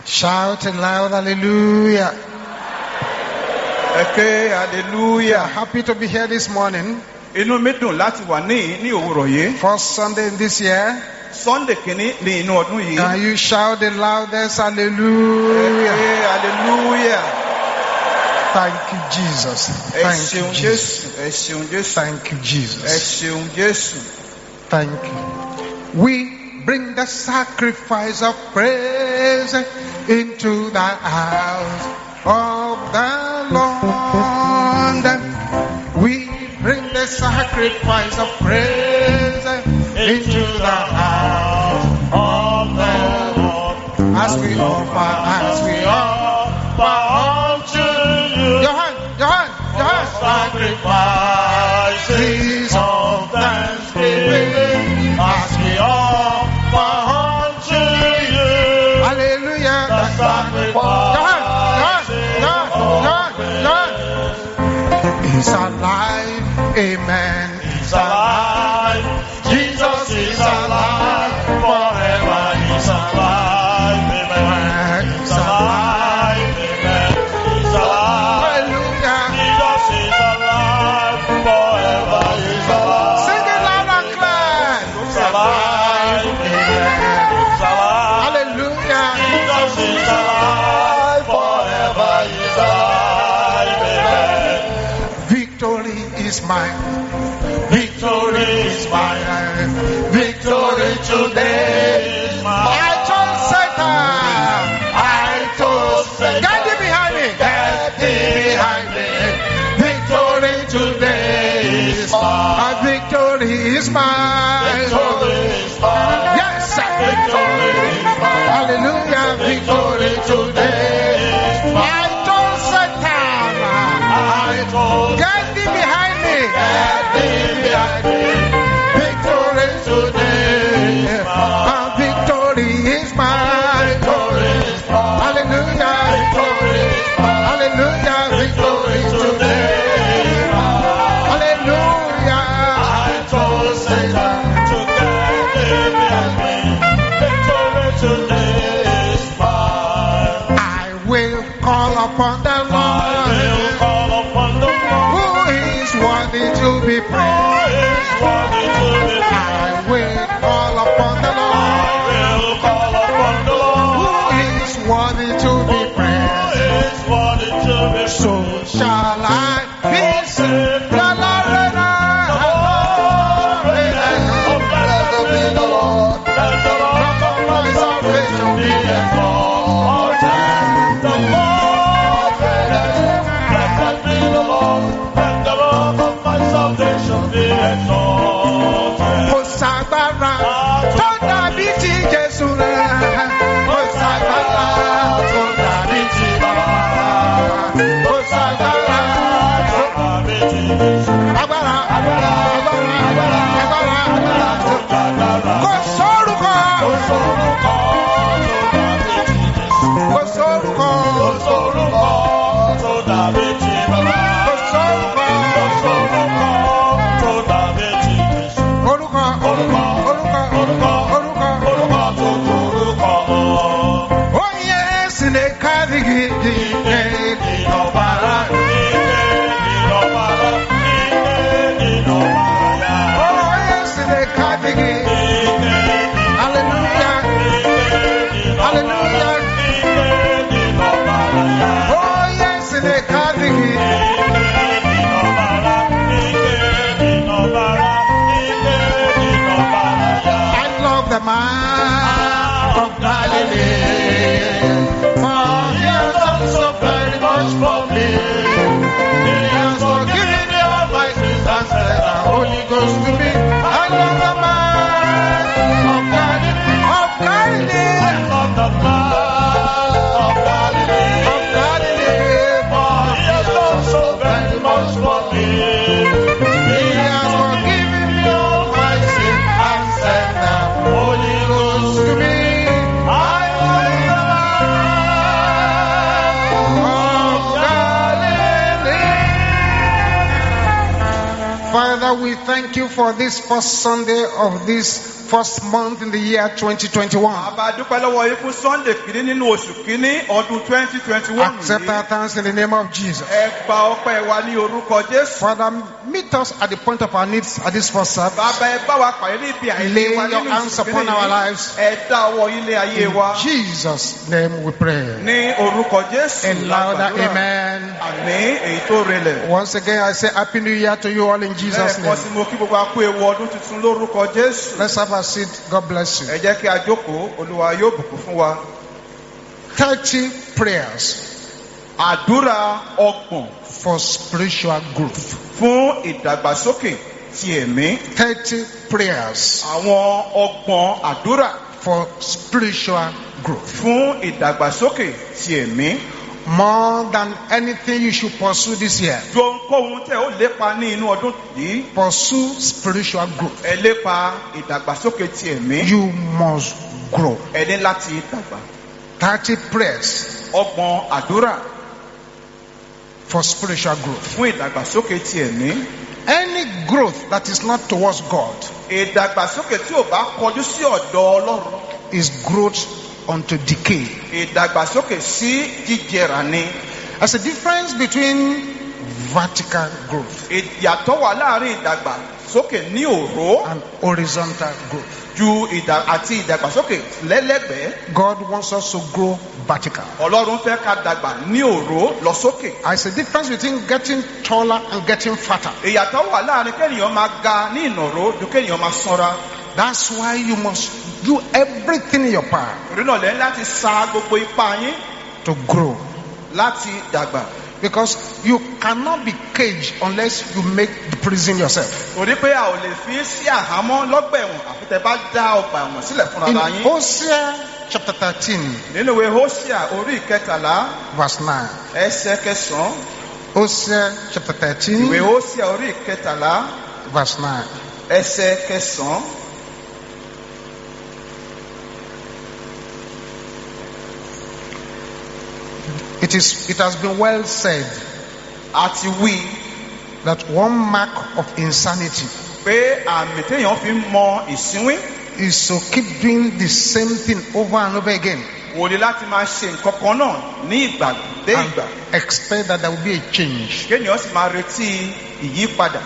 Shout it loud, hallelujah. Okay, hallelujah. Happy to be here this morning. Inú mi dùn láti wà ní òwúrọ̀ yìí. First Sunday in this year. Sunday kìíní ní inú ọdún yìí. Can you shout the loudest hallelujah? Okay, hallelujah. Thank you, Jesus. Thank you, Jesus. Ẹ ṣeun Jésù. Thank you, Ẹ Jesus. ṣeun Jésù. Thank you. We bring the sacrifice of praise into the house of the Lord. We bring the sacrifice of praise into the house of the Lord. As we offer unto you. Your hand. Sacrifices of thanksgiving. As we offer unto you. Hallelujah. The sacrifice is alive. Amen. He's alive. Jesus is alive. Forever he's alive. Amen. He's alive. Amen. He's alive. Hallelujah. Jesus is alive. Forever he's alive. Sing it loud and clear. He's alive. Amen. He's alive. Hallelujah. Jesus is alive. Forever he's alive. Amen. Victory is mine. Victory is mine. Victory today is mine. I told Satan. Get thee behind me. Victory today is mine. Victory is mine. Yes, sir. Hallelujah. Victory today is mine. I told Satan. Get thee behind me. Victory today. Victory is mine. Hallelujah. Hallelujah. Victory today. Hallelujah. I told Satan to get thee behind me. Victory today is mine. I will call upon the Lord. Who is worthy to be praised. I will call upon the Lord. Who is worthy to be praised. So shall I be saved. We thank you for this first Sunday of this first month in the year 2021. Àbá dúpẹ́ lọ́wọ́ yín fún Sunday kìíní nínú oṣù kìíní ọdún 2021 Accept our yìí. thanks in the name of Jesus. Ẹ gba ọpẹ́ wa ní orúkọ Jésù. Father, meet us at the point of our needs at this first service. Bàbá ẹ bá wa pàdé níbi Lay àìlè wa your nínú hands ìsìnkú upon our yìí. lives. Ẹ dá ọwọ́ yín lé ayé wa. In Jesus' name we pray. Ní orúkọ Jésù A louder lágbàdúrà. amen. Àmín èyí tó rinlẹ̀. Once again, I say Happy New Year to you all in Jesus' Lẹ́ẹ̀kan name. sí mo kí gbogbo akú ewu ọdún tuntun lórúkọ Jésù. Let's have a seat. God bless you. Ẹ jẹ́ kí a jókòó, Olúwa yóò bùkún fún wa. 30 prayers Àdúrà ọgbọ̀n for spiritual growth. fún ìdàgbàsókè ti ẹ̀mí. 30 prayers Àwọn ọgbọ̀n àdúrà for spiritual growth. fún ìdàgbàsókè ti ẹ̀mí. More than anything you should pursue this year. Ju ohunkóhun tẹ́ ó lépa ní inú ọdún yìí. Pursue spiritual growth. Ẹ lépa ìdàgbàsókè ti ẹ̀mí. You must grow. Ẹ ní láti dàgbà. 30 prayers Ọgbọ̀n àdúrà for spiritual growth. fún ìdàgbàsókè ti ẹ̀mí. Any growth that is not towards God Ìdàgbàsókè tí ò bá kọjú sí ọ̀dọ̀ Ọlọ́run. is growth unto decay. Ìdàgbàsókè sí jíjẹrà ni. There's a difference between vertical growth Ìyàtọ̀ wà láàrin ìdàgbàsókè ní òró and horizontal growth. ju àti ìdàgbàsókè lẹ́lẹ́gbẹ̀ẹ́. God wants us to grow vertical. Ọlọ́run fẹ́ ká dàgbà ní òró lọ sókè. There's a difference between getting taller and getting fatter. Ìyàtọ̀ wà láàrin kéèyàn máa ga ní ìnàró ju kéèyàn máa sanra. That's why you must do everything in your power Torí náà lẹ́yìn láti sa gbogbo ipá yín to grow. láti dàgbà. Because you cannot be caged unless you make the prison yourself. Torí pé a ò lè fi sí àhámọ́ lọ́gbà ẹ̀wọ̀n àfi tẹ́ bá dá ọgbà ẹ̀wọ̀n sílẹ̀ fúnra In ara yín. Hosea chapter 13, Nínú ìwé Hósíà orí ìkẹtàlá verse 9. ẹsẹ̀ kẹsàn-án. Hosea chapter Ìwé 13, Hósíà orí ìkẹtàlá verse 9. ẹsẹ̀ kẹsàn-án. It has been well said Àti wí that one mark of insanity pé àmì téèyàn fi ń mọ ìsínwín is to keep doing the same thing over and over again wò ní láti máa ṣe nǹkan kan náà ní ìgbà dé ìgbà. and expect that there will be a change. Kéèyàn sì máa retí ìyípadà.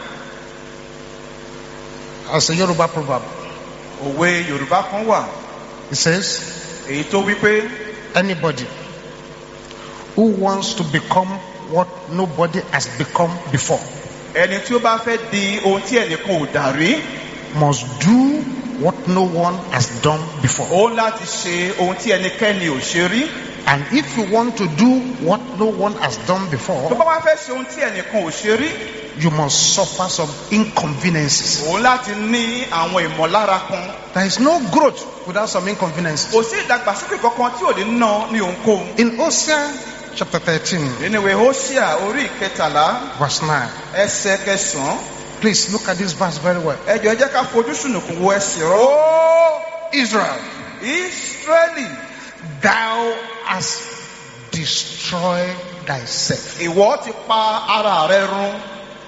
As a Yoruba proverb, Òwe Yorùbá kan wà it says, èyí tó wí pé anybody who wants to become what nobody has become before ẹni tí ó bá fẹ́ di ohun tí ẹnìkan ò dà rí, must do what no one has done before. ó láti ṣe ohun tí ẹnikẹ́ni ò ṣe rí. And if you want to do what no one has done Tó before, bá wá fẹ́ ṣe ohun tí ẹnìkan ò ṣe rí, you must suffer some inconveniences. ó láti ní àwọn ìmọ̀lára kan. There is no growth without some inconveniences. Kò sí ìdàgbàsókè kankan tí ò ní ná ní ohunkóhun. In Hosea chapter 13, Nínú ìwé Hósíà orí ìkẹtàlá verse 9, ẹsẹ̀ kẹsàn-án. please look at this verse very well. Ẹ jọ̀ọ́ ẹ jẹ́ ká fojú sùnùkùn wo ẹsẹ̀ rọ́. Oh, Israel, Ísírẹ́lì, thou hast destroyed thyself. ìwọ ti pa ara rẹ run.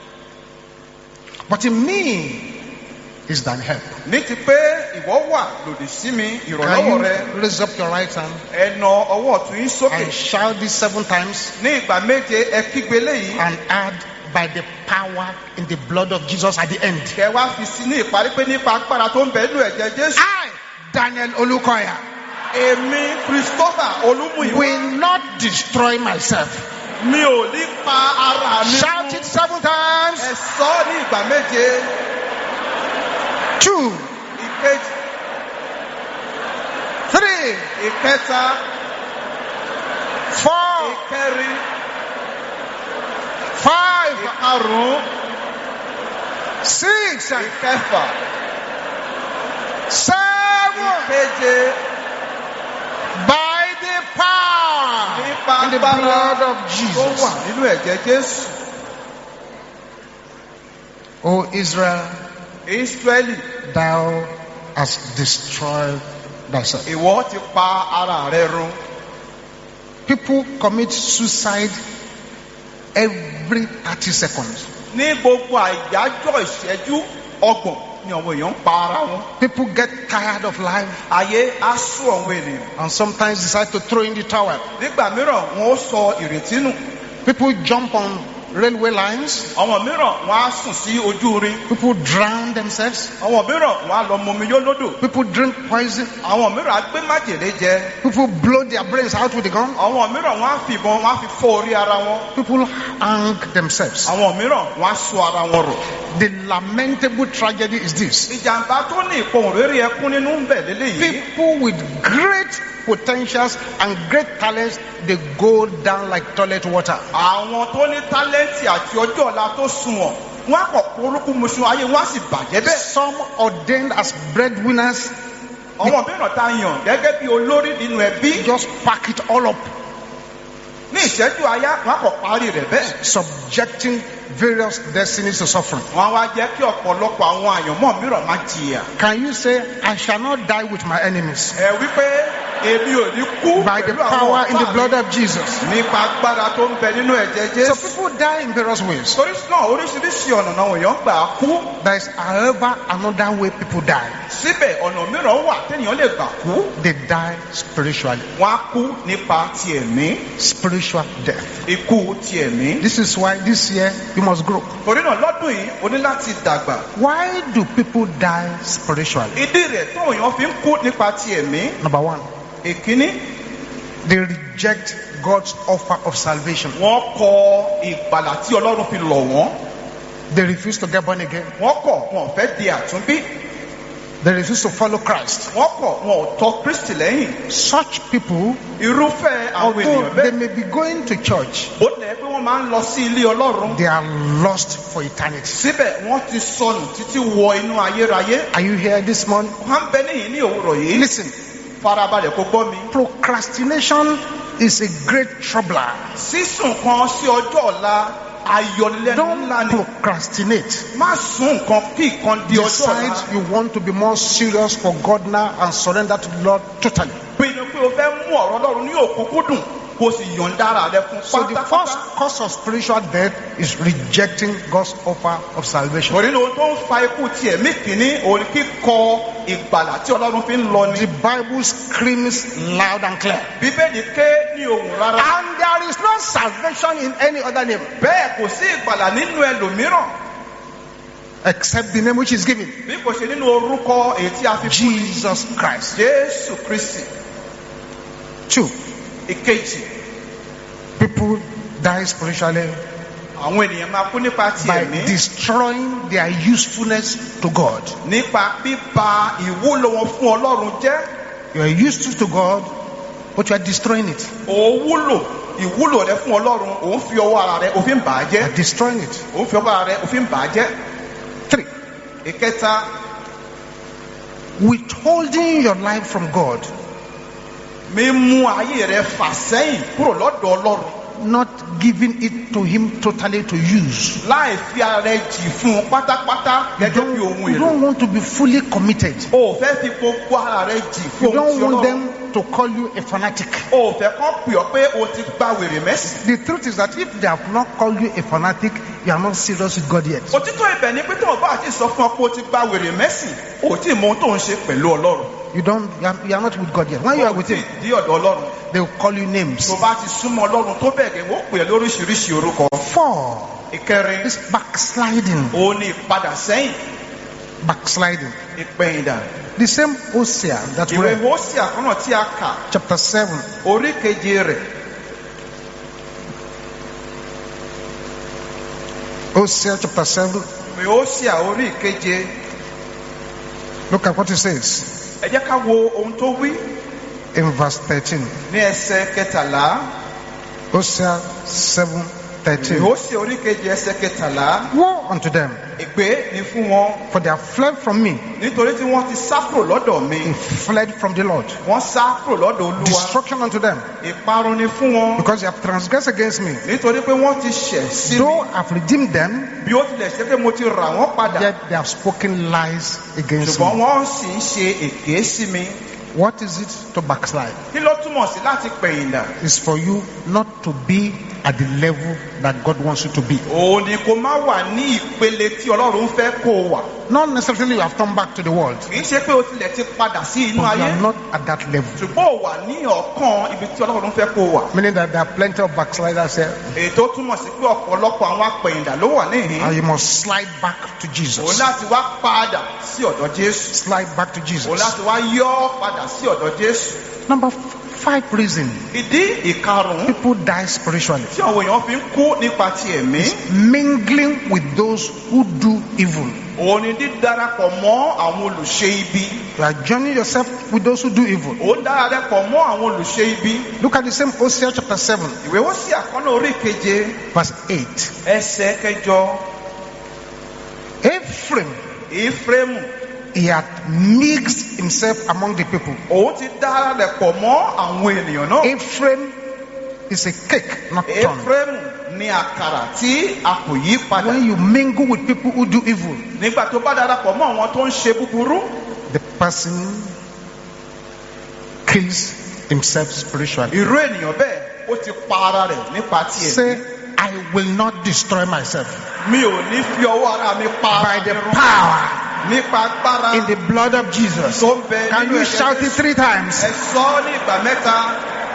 But in me is thine help. Ní ti pé ìwọ wà lòdì sí mi, Can ìrànlọ́wọ́ rẹ. you raise up your right hand Ẹ na ọwọ́ ọ̀tún yín sókè. and shout this 7 times Ní ìgbà méje ẹ kígbe léyìí. and add by the power in the blood of Jesus at the end? Kẹ wá fi sí ní ìparí pé nípa agbára tó ń bẹ nínú ẹ̀jẹ̀ Jésù. I, Daniel Olukoya, Èmi Christopher Olúmúyìwá. will not destroy myself. Mi ò ní pa ara mi. Shout it 7 times. Ẹ sọ ní ìgbà méje. 2, Ìkejì, 3, ìkẹta, 4, ìkẹrin, 5, ìkarùn-ún, 6, ìkẹfà, 7. ìkeje. By the power Nípa in the agbára blood of tó wà Jesus. nínú ẹ̀jẹ̀ Jésù. O Israel, Ísírẹ́lì, thou hast destroyed thyself. ìwọ ti pa ara rẹ run. People commit suicide every 30 seconds. Ní gbogbo àyájọ́ ìṣẹ́jú ọgbọ̀n. ni àwọn èèyàn ń pa ara wọn. People get tired of life Ayé á sú àwọn ènìyàn. and sometimes decide to throw in the towel. Nígbà mìíràn wọn ó sọ ìrètí nù. People jump on railway lines. Àwọn mìíràn wọn á sùn sí ojú irin. People drown themselves. Àwọn mìíràn wọn á lọ mọmi yó lódò. People drink poison. Àwọn mìíràn á gbé májèlé jẹ. People blow their brains out with a gun. Àwọn mìíràn wọn á fi ìbọn wọn á fi fọ́ orí ara wọn. People hang themselves. Àwọn mìíràn wọn á sọ ara wọn rọ̀. The lamentable tragedy is this. Ìjàmbá tó ní ìpohùn réré ẹkún nínú ń bẹ lélẹ́yìí. People with great potentials and great talents, they go down like toilet water. Àwọn tó ní tálẹ́ǹtì àti ọjọ́ ọ̀la tó sunwọ̀n wọn á kọ̀ porúkú musu ayé wọn á sì bàjẹ́ bẹ́ẹ̀. Some ordained as breadwinners, Àwọn mìíràn tá a yàn gẹ́gẹ́ bí olórí nínú ẹbí just pack it all up, ní ìṣẹ́jú àyá wọn á kọ̀ parí rẹ̀ bẹ́ẹ̀. subjecting various destinies to suffering. Wọ́n á wá jẹ́ kí ọ̀pọ̀lọpọ̀ àwọn àyànmọ́ mìíràn máa jìyà. Can you say, I shall not die with my enemies? Ẹ wípé èmi ò ní kú By the pẹ̀lú àwọn power in the ọ̀tá blood mi of Jesus. nípa agbára tó ń bẹ nínú ẹ̀jẹ̀ So Jésù. people die in various ways. Torí náà oríṣiríṣi ọ̀nà náà èèyàn gbà á kú. There is, however, another way people die. Síbẹ̀ ọ̀nà mìíràn wà téèyàn lè gbà kú. They die spiritually. Wọ́n á kú nípa ti ẹ̀mí. Spiritual death. Ikú ti ẹ̀mí. This is why this year you must grow. Torí náà lọ́dún yìí o ní láti dàgbà. Why do people die spiritually? Ìdí rẹ̀ táwọn èèyàn fi ń kú nípa ti ẹ̀mí. Number one, Èkíní, they reject God's offer of salvation. wọ́n kọ ìgbàlà tí Ọlọ́run fi lọ̀ wọ́n. They refuse to get born again. Wọ́n kọ̀ wọn ò fẹ́ di àtúnbí. They refuse to follow Christ. Wọ́n kọ̀ wọn ò tọ Kristi lẹ́yìn. Such people, Irúfẹ́ àwọn although ènìyàn they bẹ́ẹ̀. may be going to church, Ó lẹ̀ pé wọ́n máa ń lọ sí ilé Ọlọ́run. they are lost for eternity. Síbẹ̀ wọ́n ti sọnù títí wọ inú ayérayé. Are you here this morning? Wọ́n á ń bẹ níyìn ní òwúrọ̀ yìí. Listen, Farabalẹ̀ kó gbọ́ mi. procrastination is a great troubler. Sísùn kan sí ọjọ́ ọ̀la ayọ̀lẹ́nu Don't ńlá ni. procrastinate. Má sún nǹkan kí nǹkan di ọjọ́ ọ̀la. Decide you want to be more serious for God now and surrender to the Lord totally. Pinnu pé o fẹ́ mú ọ̀rọ̀ Ọlọ́run ní òkúnkúndùn kó o sì yọ̀ǹda ara rẹ fún So the first pátápátá. cause of spiritual death is rejecting God's offer of salvation. Torí ohun tó ń fa ikú ti ẹ̀mí kìíní òun kíkọ ìgbàlà tí Ọlọ́run fi ń lọ ni. The Bible screams loud and clear. Bíbélì ké ní ohùn rárá. And there is no salvation in any other name Bẹ́ẹ̀ kò sí ìgbàlà nínú ẹlòmíràn except the name which is given, bí kò ṣe nínú orúkọ èyí tí a fi fún ni. Jesus Christ. Jésù Kristi. 2. Ìkejì, People die spiritually àwọn ènìyàn máa kú nípa ti by ẹ̀mí. destroying their usefulness to God. Nípa bíba ìwúlò wọn fún Ọlọ́run jẹ́. You are useful to God, but you are destroying it. Ìwúlò rẹ fún Ọlọ́run òun fi ọwọ́ ara rẹ òfin bà á You jẹ́. are destroying it. Òun fi ọwọ́ ara rẹ òfin bà á jẹ́. 3. Ìkẹta, Withholding your life from God, mímú ayé rẹ fà sẹ́yìn kúrò lọ́dọ̀ Ọlọ́run. not giving it to Him totally to use. Láì fi ara rẹ jì fún un pátápátá gẹ́gẹ́ bí ohun You èlò. don't want to be fully committed. O ò fẹ́ fi gbogbo ara rẹ jì You fún ohun don't tí want Ọlọ́run. them to call you a fanatic. O ò fẹ́ kọ́ pè ọ́ pé o ti gba wèrè mẹ́sìn. The truth is that if they have not called you a fanatic, you are not serious with God yet. Òtítọ́ ibẹ̀ ni pé tí wọ́n bá ti sọ fún ọ pé o ti gba wèrè mẹ́sìn, o ò tí ì mọ ohun tó ń ṣe pẹ̀lú Ọlọ́run. You are not with God yet. When you are with Him, Dí ọ̀dọ̀ Ọlọ́run. they will call you names. Tó bá ti súnmọ́ Ọlọ́run tó bẹ̀rẹ̀ wọ́n pè é lóríṣiríṣi orúkọ. 4. Ìkẹrin, This backsliding. òun ni ìpadà sẹ́yìn, Backsliding. ìpẹ̀yìndà. The same Hosea that we Ìwé read, Hósíà kan náà tí a kà, chapter 7, orí keje rẹ̀. Hosea chapter 7, Ìwé Hósíà orí keje. look at what it says Ẹ jẹ́ ká wo ohun tó wí in verse 13. ní ẹsẹ̀ kẹtàlá. Hosea 7, Ìwé 13. Hósíà orí keje ẹsẹ̀ kẹtàlá. Woe unto them, Ègbé ni fún wọn for they have fled from me. nítorí tí wọ́n ti sá kúrò lọ́dọ̀ mi. They fled from the Lord. Wọ́n sá kúrò lọ́dọ̀ Olúwa. Destruction unto them, Ìparun ni fún wọn because they have transgressed against me. nítorí pé wọ́n ti ṣẹ̀ sí mi. Though I have redeemed them, Bí ó tilẹ̀ ṣe pé mo ti rà wọ́n padà. yet they have spoken lies against Ṣùgbọ́n me. wọ́n sì ń ṣe èké sí mi. What is it to backslide? kí ló túmọ̀ sí láti pẹ̀yìndà? It's for you not to be at the level that God wants you to be. òun ni kó má wà ní ìpele tí ọlọ́run fẹ́ kó o wà. Not necessarily you have come back to the world, kì í ṣe pé o tilẹ̀ ti padà sí inú but you ayé. are not at that level. ṣùgbọ́n o wà ní ọ̀kan ibi tí ọlọ́run fẹ́ kó o wà. Meaning that there are plenty of backsliders here, ètò túmọ̀ sí pé ọ̀pọ̀lọpọ̀ àwọn apẹ̀yìndà ló wà níhìn. and you must slide back to òun Jesus. láti wá padà sí ọ̀dọ̀ Jésù. Slide back to òun Jesus. láti wá yọ́ padà sí ọ̀dọ̀ Jésù. Number 5 reason ìdí ìkarùn-ún people die spiritually. tí àwọn èèyàn fi ń kú nípa ti ẹ̀mí. Mingling with those who do evil. òun ni dídarapọ̀ mọ́ àwọn olùṣe ibi. You are joining yourself with those who do evil. òun darapọ̀ mọ́ àwọn olùṣe ibi. Look at the same Hosea chapter 7, ìwé Hósíà àkọ́nà orí keje verse 8. ẹsẹ̀ kẹjọ. Ephraim, Éfrémù he had mixed himself among the people. òun ti darapọ̀ mọ́ àwọn ènìyàn náà. Ephraim is a cake, not turn. Éfrémù ni àkàrà tí a kò yí padà. When you mingle with people who do evil, nígbà tó bá darapọ̀ mọ́ àwọn tó ń ṣe búburú, the person kills himself spiritually. irú ènìyàn bẹ́ẹ̀ ó ti pa ara rẹ̀ nípa ti ẹ̀mí. Say, I will not destroy myself mi ò ní fi ọwọ́ ara mi pa by ara the mi run. power nípa agbára in the blood of Jesus. tó ń bẹ Can nínú you ẹ̀jẹ̀ shout it Jésù. 3 times? ẹ sọ ọ́ ní ìgbà mẹ́ta.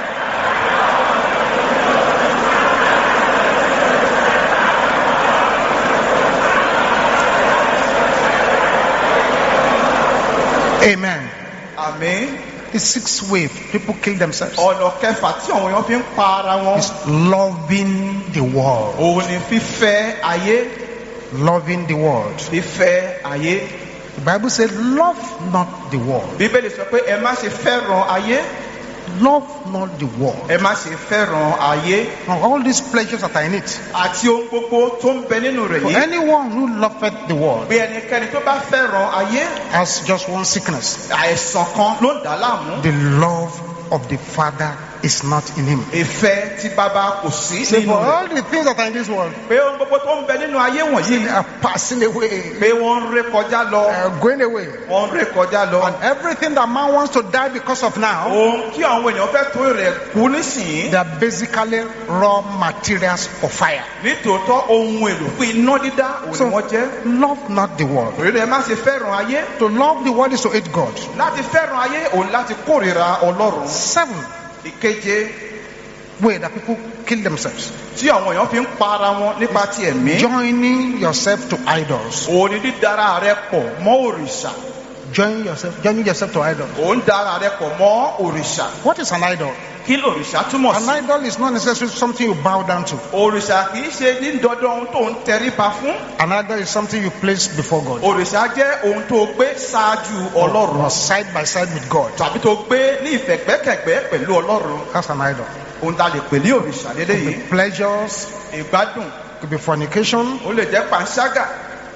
Amen. àmín. The 6th way people kill themselves ọ̀nà kẹfà tí àwọn èèyàn fi ń pa ara wọn. is loving the world. òun ni fífẹ́ ayé. Loving the world. fífẹ́ ayé. The Bible says, love not the world. bíbélì sọ pé ẹ má ṣe fẹ́ràn ayé. Love not the world. ẹ má ṣe fẹ́ràn ayé. Now, all these pleasures that are in it. àti ohun gbogbo tó ń bẹ nínú rẹ̀ For yìí. anyone who loveth the world bí ẹnikẹ́ni tó bá fẹ́ràn ayé. has just one sickness. àìsàn kan ló ń dà á láàmú. The love of the Father is not in him. ìfẹ́ tí bàbá kò sí So nínú for rẹ̀. all the things that are in this world, pé ohun gbogbo tó ń bẹ nínú ayé they wọ̀nyí. are passing away, pé wọ́n ń ré kọjá lọ. going away. wọ́n ń ré kọjá lọ. And everything that man wants to die because of now, ohun tí àwọn èèyàn fẹ́ tó rẹ̀ kú nísìnyí. they are basically raw materials for fire. nítòótọ́ ohun èlò fún iná dídá òun So ni wọ́n jẹ́. love not the world. òrìlẹ̀ ẹ má ṣe fẹ́ràn ayé. To love the world is to hate God. láti fẹ́ràn ayé òun láti kórìíra Ọlọ́run. 7 ìkeje way that people kill themselves. tí àwọn èèyàn fi ń pa ara wọn nípa ti ẹ̀mí. Joining yourself to idols. òun ni dídára rẹ pọ̀ mọ́ òrìṣà. Joining yourself to idols. òun dára rẹ pọ̀ mọ́ òrìṣà. What is an idol? kí lòrìṣà túmọ̀ An sí. idol is not necessarily something you bow down to. òrìṣà kì í ṣe ní dandan ohun tó ń tẹríba fún. An idol is something you place before God. òrìṣà jẹ́ ohun tó gbé ṣáájú Ọlọ́run. Or side by side with God. tàbí tó gbé ní ìfẹ̀gbẹ́kẹ̀gbẹ́ pẹ̀lú Ọlọ́run. That's an idol. ohun tá a lè pè ní òrìṣà lédèyí. Pleasures, ìgbádùn could be fornication, ó lè jẹ́ panṣágà.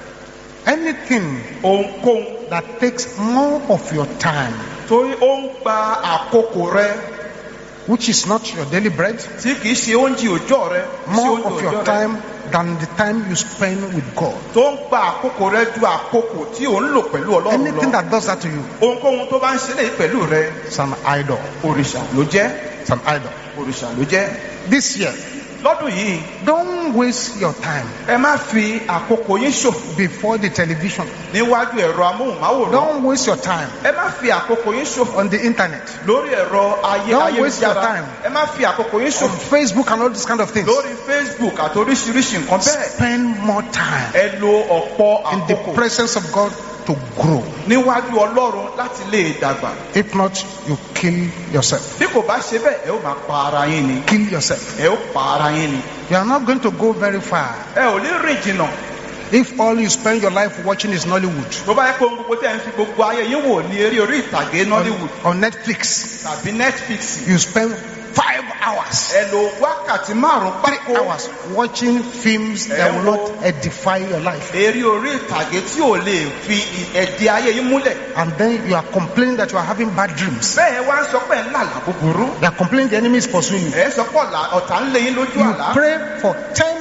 anything ohunkóhun that takes more of your time, torí ó ń gba àkókò rẹ which is not your daily bread, tí kìí ṣe oúnjẹ òòjọ́ rẹ. more of your time than the time you spend with God. tó ń gba àkókò rẹ ju àkókò tí ò ń lò pẹ̀lú Ọlọ́run Anything lọ. that does that to you, ohunkóhun tó bá ń ṣe léyìí pẹ̀lú rẹ. it's an idol. òrìṣà ló jẹ́. It's an idol. òrìṣà ló jẹ́. This year, lọ́dún yìí don't waste your time ẹ má fi àkókò yín ṣòfò before the television. níwájú ẹ̀rọ amóhùnmáwòrán. Don't waste your time ẹ má fi àkókò yín ṣòfò on the internet, lórí ẹ̀rọ Don't waste your ayélujára. time. ẹ má fi àkókò yín on ṣòfò Facebook and all these kind of things. lórí Facebook àti oríṣiríṣi nǹkan bẹ́ẹ̀. Spend more time ẹ lo ọ̀pọ̀ in the àkókò presence of God to grow. níwájú Ọlọ́run láti lè dàgbà. If not, you kill yourself. bí kò bá ṣe bẹ́ẹ̀ ẹ ó máa pa ara yín ni. Kill yourself. ẹ ó pa ara yín ni. You are not going to go very far ẹ ò ní rìn jìnnà. if all you spend your life watching is Nollywood tó bá yẹ kó ohun gbogbo tẹ́ ẹ ń fi gbogbo ayé yín wò ní eré orí ìtàgé Nollywood on Netflix. tàbí Netflix. You spend 5 hours, ẹ lo wákàtí 3 5 hours watching films that will not edify your life. eré orí ìtàgé tí ò lè fi ẹ̀dí ayé yín múlẹ̀. And then you are complaining that you are having bad dreams. bẹ́ẹ̀ wá ń sọ pé ń lálàá búburú. You are complaining the enemy is pursuing you. ẹ̀ ń sọ pé ọ̀tá ń lé yín lójú You àlá. pray for 10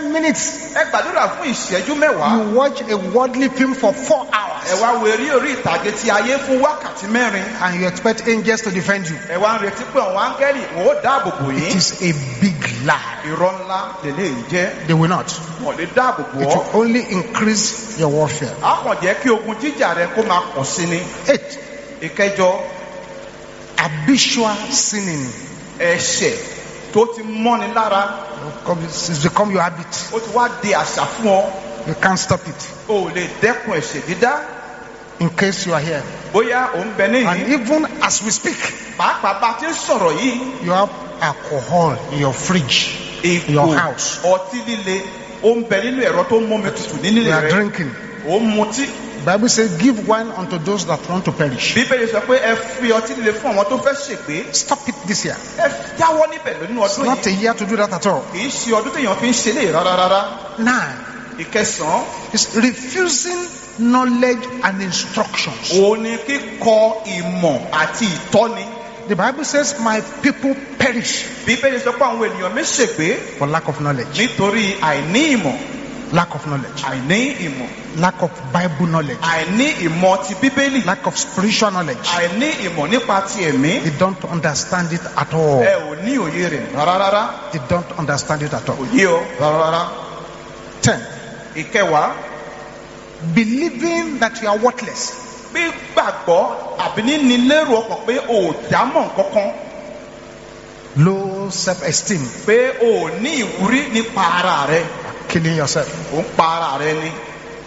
10 minutes. ẹ gbàdúrà fún ìṣẹ́jú mẹ́wàá. You watch a worldly film for 4 ẹ hours. wá wo eré orí ìtàgé ti ayé fún wákàtí mẹ́rin. And you expect angels to defend you. ẹ wá ń retí pé àwọn áńgẹ́lì wọn ó dáàbò bò It yín. is a big lie. irọ́ ńlá lélẹ́yìí jẹ́. They will not. wọn ò lè dáàbò bò It ọ́. will only increase your warfare. a kàn jẹ́ kí ogun jíjà rẹ kó máa pọ̀ sí ni. 8. ìkẹjọ, Habitual sinning. ẹ̀ṣẹ̀ tó ti mọ́ni lára. It's become your habit. ó ti wá di àṣà fún ọ. You can't stop it. o ò lè dẹ́kun ẹ̀ṣẹ̀ dídá. In case you are here. bóyá ò ń bẹ And níyìí. even as we speak, pàápàá bá a ti ń sọ̀rọ̀ yìí. you have alcohol in your fridge, in ìgò your house. ọtí líle ó ń bẹ nínú ẹ̀rọ tó ń mú mi tutù nílé You are rẹ. drinking. ó ń mutí. The Bible says, give wine unto those that want to perish. bíbélì sọ pé ẹ fi ọtí líle fún àwọn tó fẹ́ ṣègbé. Stop it this year. ẹ jáwọ́ níbẹ̀ nínú It's ọdún not a yìí. year to do that at all. kì í ṣe ọdún téèyàn fi ń ṣe lè rárá. 9. ìkẹsàn-án It's refusing knowledge and instructions. òun ni kíkọ ìmọ̀ àti ìtọ́ni. The Bible says, my people perish bíbélì sọ pé àwọn ènìyàn mi ṣègbé for lack of knowledge. nítorí àìní ìmọ̀. Lack of knowledge. àìní ìmọ̀. Lack of Bible knowledge. àìní ìmọ̀ ti bíbélì. Lack of spiritual knowledge. àìní ìmọ̀ nípa ti ẹ̀mí. They don't understand it at all. ẹ ò ní òye rẹ̀ rárá. They don't understand it at all. òye o rárá. 10. ìkẹwàá, Believing that you are worthless. gbígbàgbọ́ àbí níní lérò ọkàn pé o ò dámọ̀ nǹkankan. Low self-esteem. pé o ò ní ìwúrí nípa ara rẹ. Killing yourself. ò ń pa ara rẹ ni.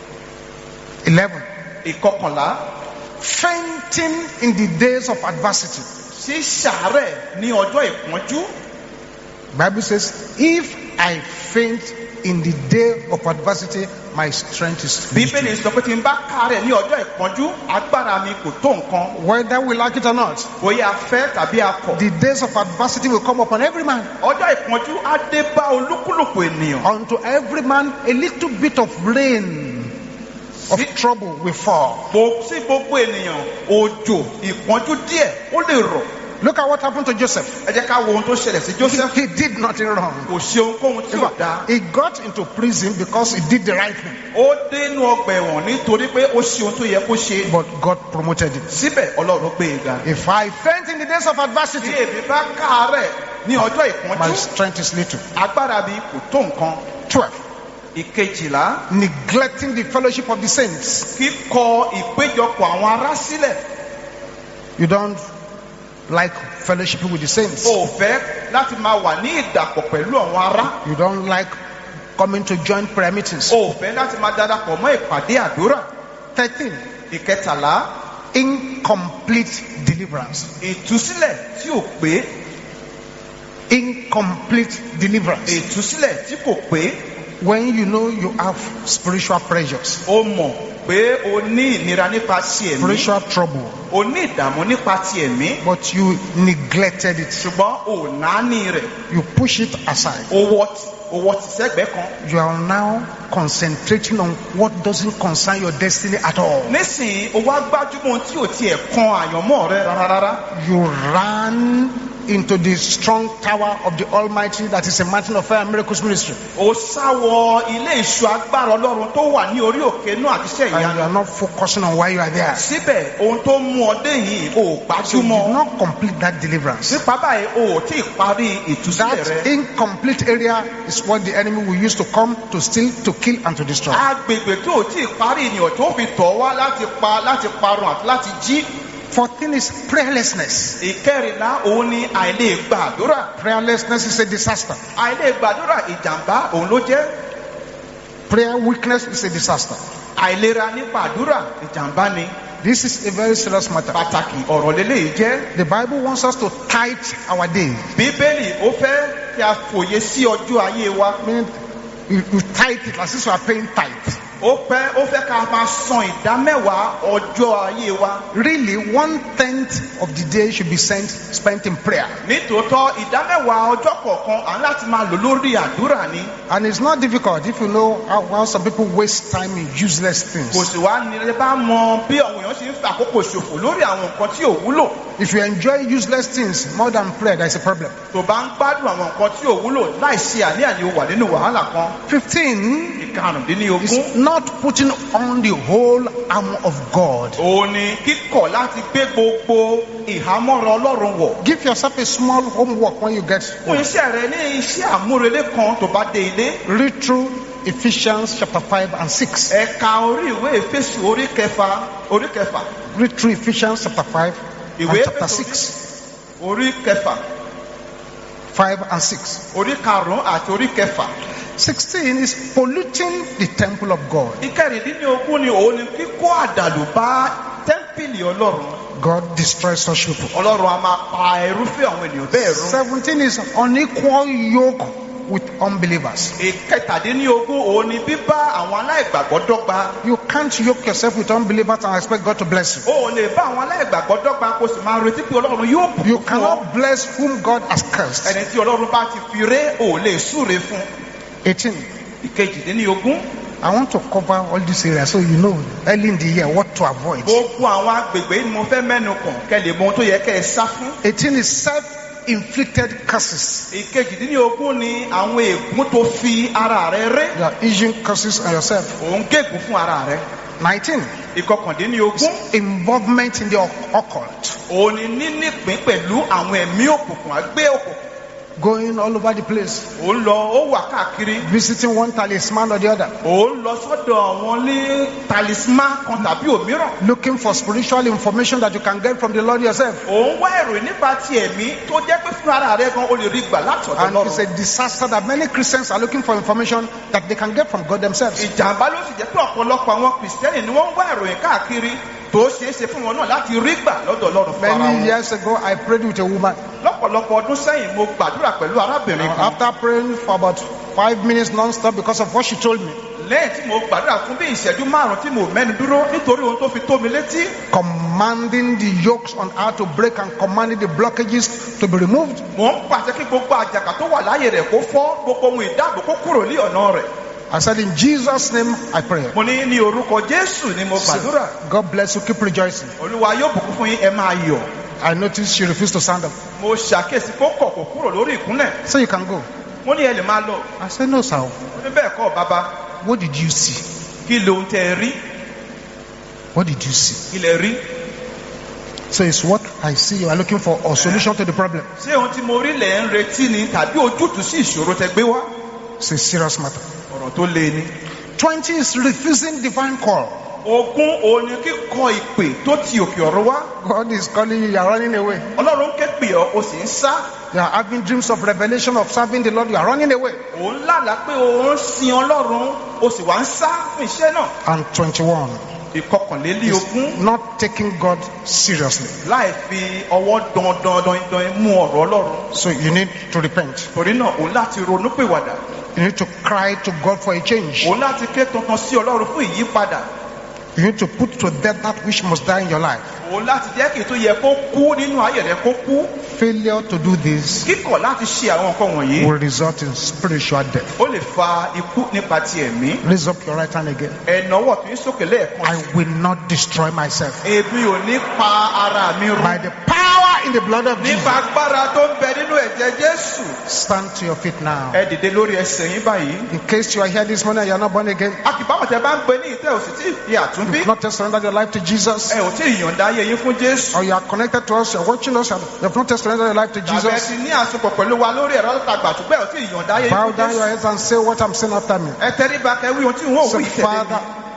11. ìkọkànlá, Fainting in the days of adversity. ṣíṣàárẹ̀ ní ọjọ́ ìpọ́njú. Bible says, if I faint in the day of adversity, my strength is bíbélì weak. sọ pé tí n bá kárẹ̀ ní ọjọ́ ìpọ́njú agbára mi kò tó nǹkan. Whether we like it or not, bóyá a fẹ́ tàbí a kọ̀. the days of adversity will come upon every man. ọjọ́ ìpọ́njú á dé bá olúkúlùkù ènìyàn. Unto every man, a little bit of rain of trouble will fall. sí gbogbo ènìyàn òjò ìpọ́njú díẹ̀ ó lè rọ̀. Look at what happened to Joseph. ẹ jẹ́ ká wo ohun tó ṣẹlẹ̀ sí Joseph. He did nothing wrong. kò ṣe ohunkóhun tí ò dáa. He got into prison because he did the right thing. ó dénú ọgbà ẹ̀wọ̀n nítorí pé ó ṣe ohun tó yẹ kó ṣe. But God promoted it. síbẹ̀ ọlọ́run gbé e ga. If I faint in the days of bí adversity, èmi bá káàárẹ̀ ní ọjọ́ my ìpọ́njú strength is little. agbára mi kò tó nǹkan. 12. ìkejìlá, Neglecting the fellowship of the saints. kíkọ ìpéjọpọ̀ àwọn ará sílẹ̀. You don't like fellowship with the saints. o fẹ́ láti máa wà ní ìdàpọ̀ pẹ̀lú àwọn ará. You don't like coming to join prayer meetings. o fẹ́ láti máa darapọ̀ mọ́ ìpàdé àdúrà. 13. ìkẹtàlá, Incomplete deliverance. ìtúsílẹ̀ tí ò pé. Incomplete deliverance. ìtúsílẹ̀ tí kò pé. When you know you have spiritual pressures, o mọ̀ pé o ní ìnira nípa ti ẹ̀mí. spiritual trouble, o ní ìdààmú nípa ti ẹ̀mí. but you neglected it. ṣùgbọ́n o náání rẹ̀. You push it aside. o wọ́ ti sẹ́gbẹ́ kan. You are now concentrating on what doesn't concern your destiny at all. nísìnyí o wá gbájúmọ́ ohun tí ò tiẹ̀ kan àyànmọ́ rẹ rárá. You ran into the strong tower of the Almighty that is a mountain of fire and miracles ministry. o sáwọ ilé ìṣọ́ agbára ọlọ́run tó wà ní orí òkè náà àti iṣẹ́ And you ìyanu. are not focusing on why you are there. síbẹ̀ ohun tó mú ọ dé yìí o So you did gbájúmọ́. not complete that deliverance. nípa báyìí o ò tí ì parí ìtúsílẹ̀ That rẹ. incomplete area is what the enemy will use to come to steal, to kill, and to destroy. agbègbè tó ò tí ì parí ènìyàn tó fi tọ̀ wá láti parun àti láti jí. 14 is prayerlessness. ìkẹrìnlá òun ni àìlè gbàdúrà. Prayerlessness is a disaster. àìlè gbàdúrà ìjàmbá òun ló jẹ́. Prayer weakness is a disaster. àìlera nípa àdúrà ìjàmbá ni. This is a very serious matter. pàtàkì ọ̀rọ̀ lélẹ́yìí jẹ́. The Bible wants us to tithe our day. bíbélì ó fẹ́ kí a fòye sí ọjọ́ ayé wa. Meaning, you tithe it as if you are paying tithe. ó fẹ́ ká máa san ìdámẹ́wàá ọjọ́ ayé wa. Really, 1/10 of the day should be spent in prayer. Nítòótọ́ ìdámẹ́wàá ọjọ́ kọ̀ọ̀kan à ń láti máa lò lórí àdúrà ni. And it's not difficult if you know how some people waste time in useless Kò things. sì wá ní ẹ bá mọ bí àwọn èèyàn ṣe ń fi àkókò ṣòfò lórí àwọn nǹkan tí ò wúlò. If you enjoy useless things more than prayer, there's a problem. Tó bá ń gbádùn àwọn nǹkan tí ò wúlò láìsí àní-àní ó wà nínú wàhálà kan. 15 Ìkarùndínlógún. is not putting on the whole armor of God. Òun ni kíkọ̀ láti gbé gbogbo ìhámọ́ra Ọlọ́run wọ̀. Give yourself a small homework when you get Fún home. iṣẹ́ rẹ ní iṣẹ́ àmúrelé kan tó bá dé ilé. Read through Ephesians chapter 5 and 6. Ẹ̀ka orí ìwé Éfésù orí kẹfà. Read through Ephesians chapter 5 and Ìwé chapter Éfésù 6. orí kẹfà. 5 and 6. Orí karùn-ún àti orí kẹfà. 16 is polluting the temple of God. Ìkẹrìndínlógún ni òun ni kíkó àdàlù bá tẹ́ḿpìlì Ọlọ́run. God destroys such people. Ọlọ́run a máa pa irúfẹ́ àwọn ènìyàn bẹ́ẹ̀ run. 17 is unequal yoke with unbelievers. Ìkẹtàdínlógún òun ni bíbá àwọn aláìgbàgbọ́ dọ́gba. You can't yoke yourself with unbelievers and expect God to bless you. O ò lè bá àwọn aláìgbàgbọ́ dọ́gba kó sì máa retí pé Ọlọ́run yóò You bùkún fún ọ. cannot bless whom God has cursed. Ẹni tí Ọlọ́run bá ti fi ré o ò lè súre fún. 18. Ìkejìdínlógún. I want to cover all these areas so you know early in the year what to avoid. Gbogbo àwọn agbègbè yìí ni mo fẹ́ mẹ́nu kàn kẹ́ lè mọ ohun tó yẹ kẹ́ ẹ sá fún. 18 is self-inflicted curses. Ìkejìdínlógún ni àwọn ègún tó fi ara rẹ ré. You are issuing curses on yourself. Òun gégùn fún ara rẹ. 19. Ìkọkàndínlógún. Involvement in the occult. Òun ni nínípín pẹ̀lú àwọn ẹ̀mí òkùnkùn àgbé òkùnkùn. Going all over the place. Òun lọ ó wà káàkiri. Visiting one talisman or the other. Òun lọ sọ́dọ̀ àwọn ní talisman kan tàbí òmíràn. Looking for spiritual information that you can get from the Lord yourself. Òun wá ìròyìn nípa ti ẹ̀mí tó jẹ́ pé fún ara rẹ gan o lè rí gbà látọ̀dọ̀ And it's Ọlọ́run. a disaster that many Christians are looking for information that they can get from God themselves. Ìjàmbá ló sì jẹ́ pé ọ̀pọ̀lọpọ̀ àwọn kìrìsìtẹ́nì ni wọ́n ń wá ìròyìn káàkiri tó ṣeé ṣe fún wọn náà láti rí gbà lọ́dọ̀ Ọlọ́run fún ara Many wọn. years ago, I prayed with a woman. Lọ́pọ̀lọpọ̀ ọdún sẹ́yìn mo gbàdúrà pẹ̀lú arábìnrin kan. After praying for about 5 minutes non-stop because of what she told me, Lẹ́yìn tí mo gbàdúrà fún bí ìṣẹ́jú márùn-ún tí mo mẹ́nu dúró nítorí ohun tó fi tó mi létí. commanding the yokes on how to break and commanding the blockages to be removed, Mò ń pàṣẹ kí gbogbo àjàkà tó wà láyé rẹ̀ kó fọ́, gbogbo ohun ìdáàbò kó kúrò ní ọ̀nà rẹ̀. I said, in Jesus' name, I pray. Mo ní orúkọ Jésù ni mo gbàdúrà. God bless you. Keep rejoicing. Olúwa yóò bùkún fún yín, ẹ máa yọ̀. I noticed she refused to stand up. Mo ṣàkíyèsí kó kọ̀ kó kúrò lórí ìkúnlẹ̀. So you can go. Mo ní ẹ lè máa lọ. I said, no, sir. Mo ní bẹ́ẹ̀ kọ́ bàbá. What did you see? Kí lóhun tẹ́ ẹ rí? What did you see? Kí lẹ rí? So it's what I see. You are looking for a solution to the problem. Ṣé ohun tí mo rí lẹ̀ ń retí ni tàbí ojútùú sí ìṣòro tẹ́ gbé wá? It's a serious matter. Ọ̀rọ̀ tó le ni. 20 is refusing divine call. Ogún òun ni kíkọ ìpè tó ti òkè ọ̀run wá. God is calling you. You are running away. Ọlọ́run ké pè ọ́, o sì ń sá. You are having dreams of revelation of serving the Lord. You are running away. Òun lálàá pé òun sin Ọlọ́run, o sì wá ń sá fún iṣẹ́ náà. And 21 Ìkọkànlélógún. is not taking God seriously. Láì fi ọwọ́ dandan mú ọ̀rọ̀ Ọlọ́run. So you need to repent. Torí náà òun láti ronú pìwàdà. You need to cry to God for a change. Òun láti ké tantan sí Ọlọ́run fún ìyípadà. You need to put to death that which must die in your life. Òun láti jẹ́ kí tó yẹ kó kú nínú ayé rẹ̀ kó kú. Failure to do this Kíkọ̀ láti ṣe àwọn nǹkan wọ̀nyí. will result in spiritual death. Ó lè fa ikú nípa ti ẹ̀mí. Raise up your right hand again. Ẹ̀nàwọ́ tó ń sókè lẹ́ẹ̀kan. I will not destroy myself. Èmi ò ní pa ara mi run. By the power in the blood of Jesus. Nípa agbára tó ń bẹ nínú ẹ̀jẹ̀ Jésù. Stand to your feet now. Ẹ dìde lórí ẹsẹ̀ yín báyìí. In case you are here this morning and you are not born again, Akìbámọ̀ tẹ bá ń gbé ní ìtẹ́ òsì tí ìyè àtúnbí. you've not just surrendered your life to Jesus, Ẹ ò tí ì yọ̀ǹda ayé yín fún Jésù. or you are connected to us, you are watching us, and you have not just surrendered your life to Tàbí ẹ Jesus, ti ní àsopọ̀ pẹ̀lú wa lórí ẹ̀rọ àtàgbà ṣùgbọ́n ẹ ò tí ì yọ̀ǹda ayé yín bow fún down your Jésù. heads and say what I'm saying after me. Ẹ tẹríba kẹ wí ohun tí n ó So, wí tẹ̀lé Father, mi.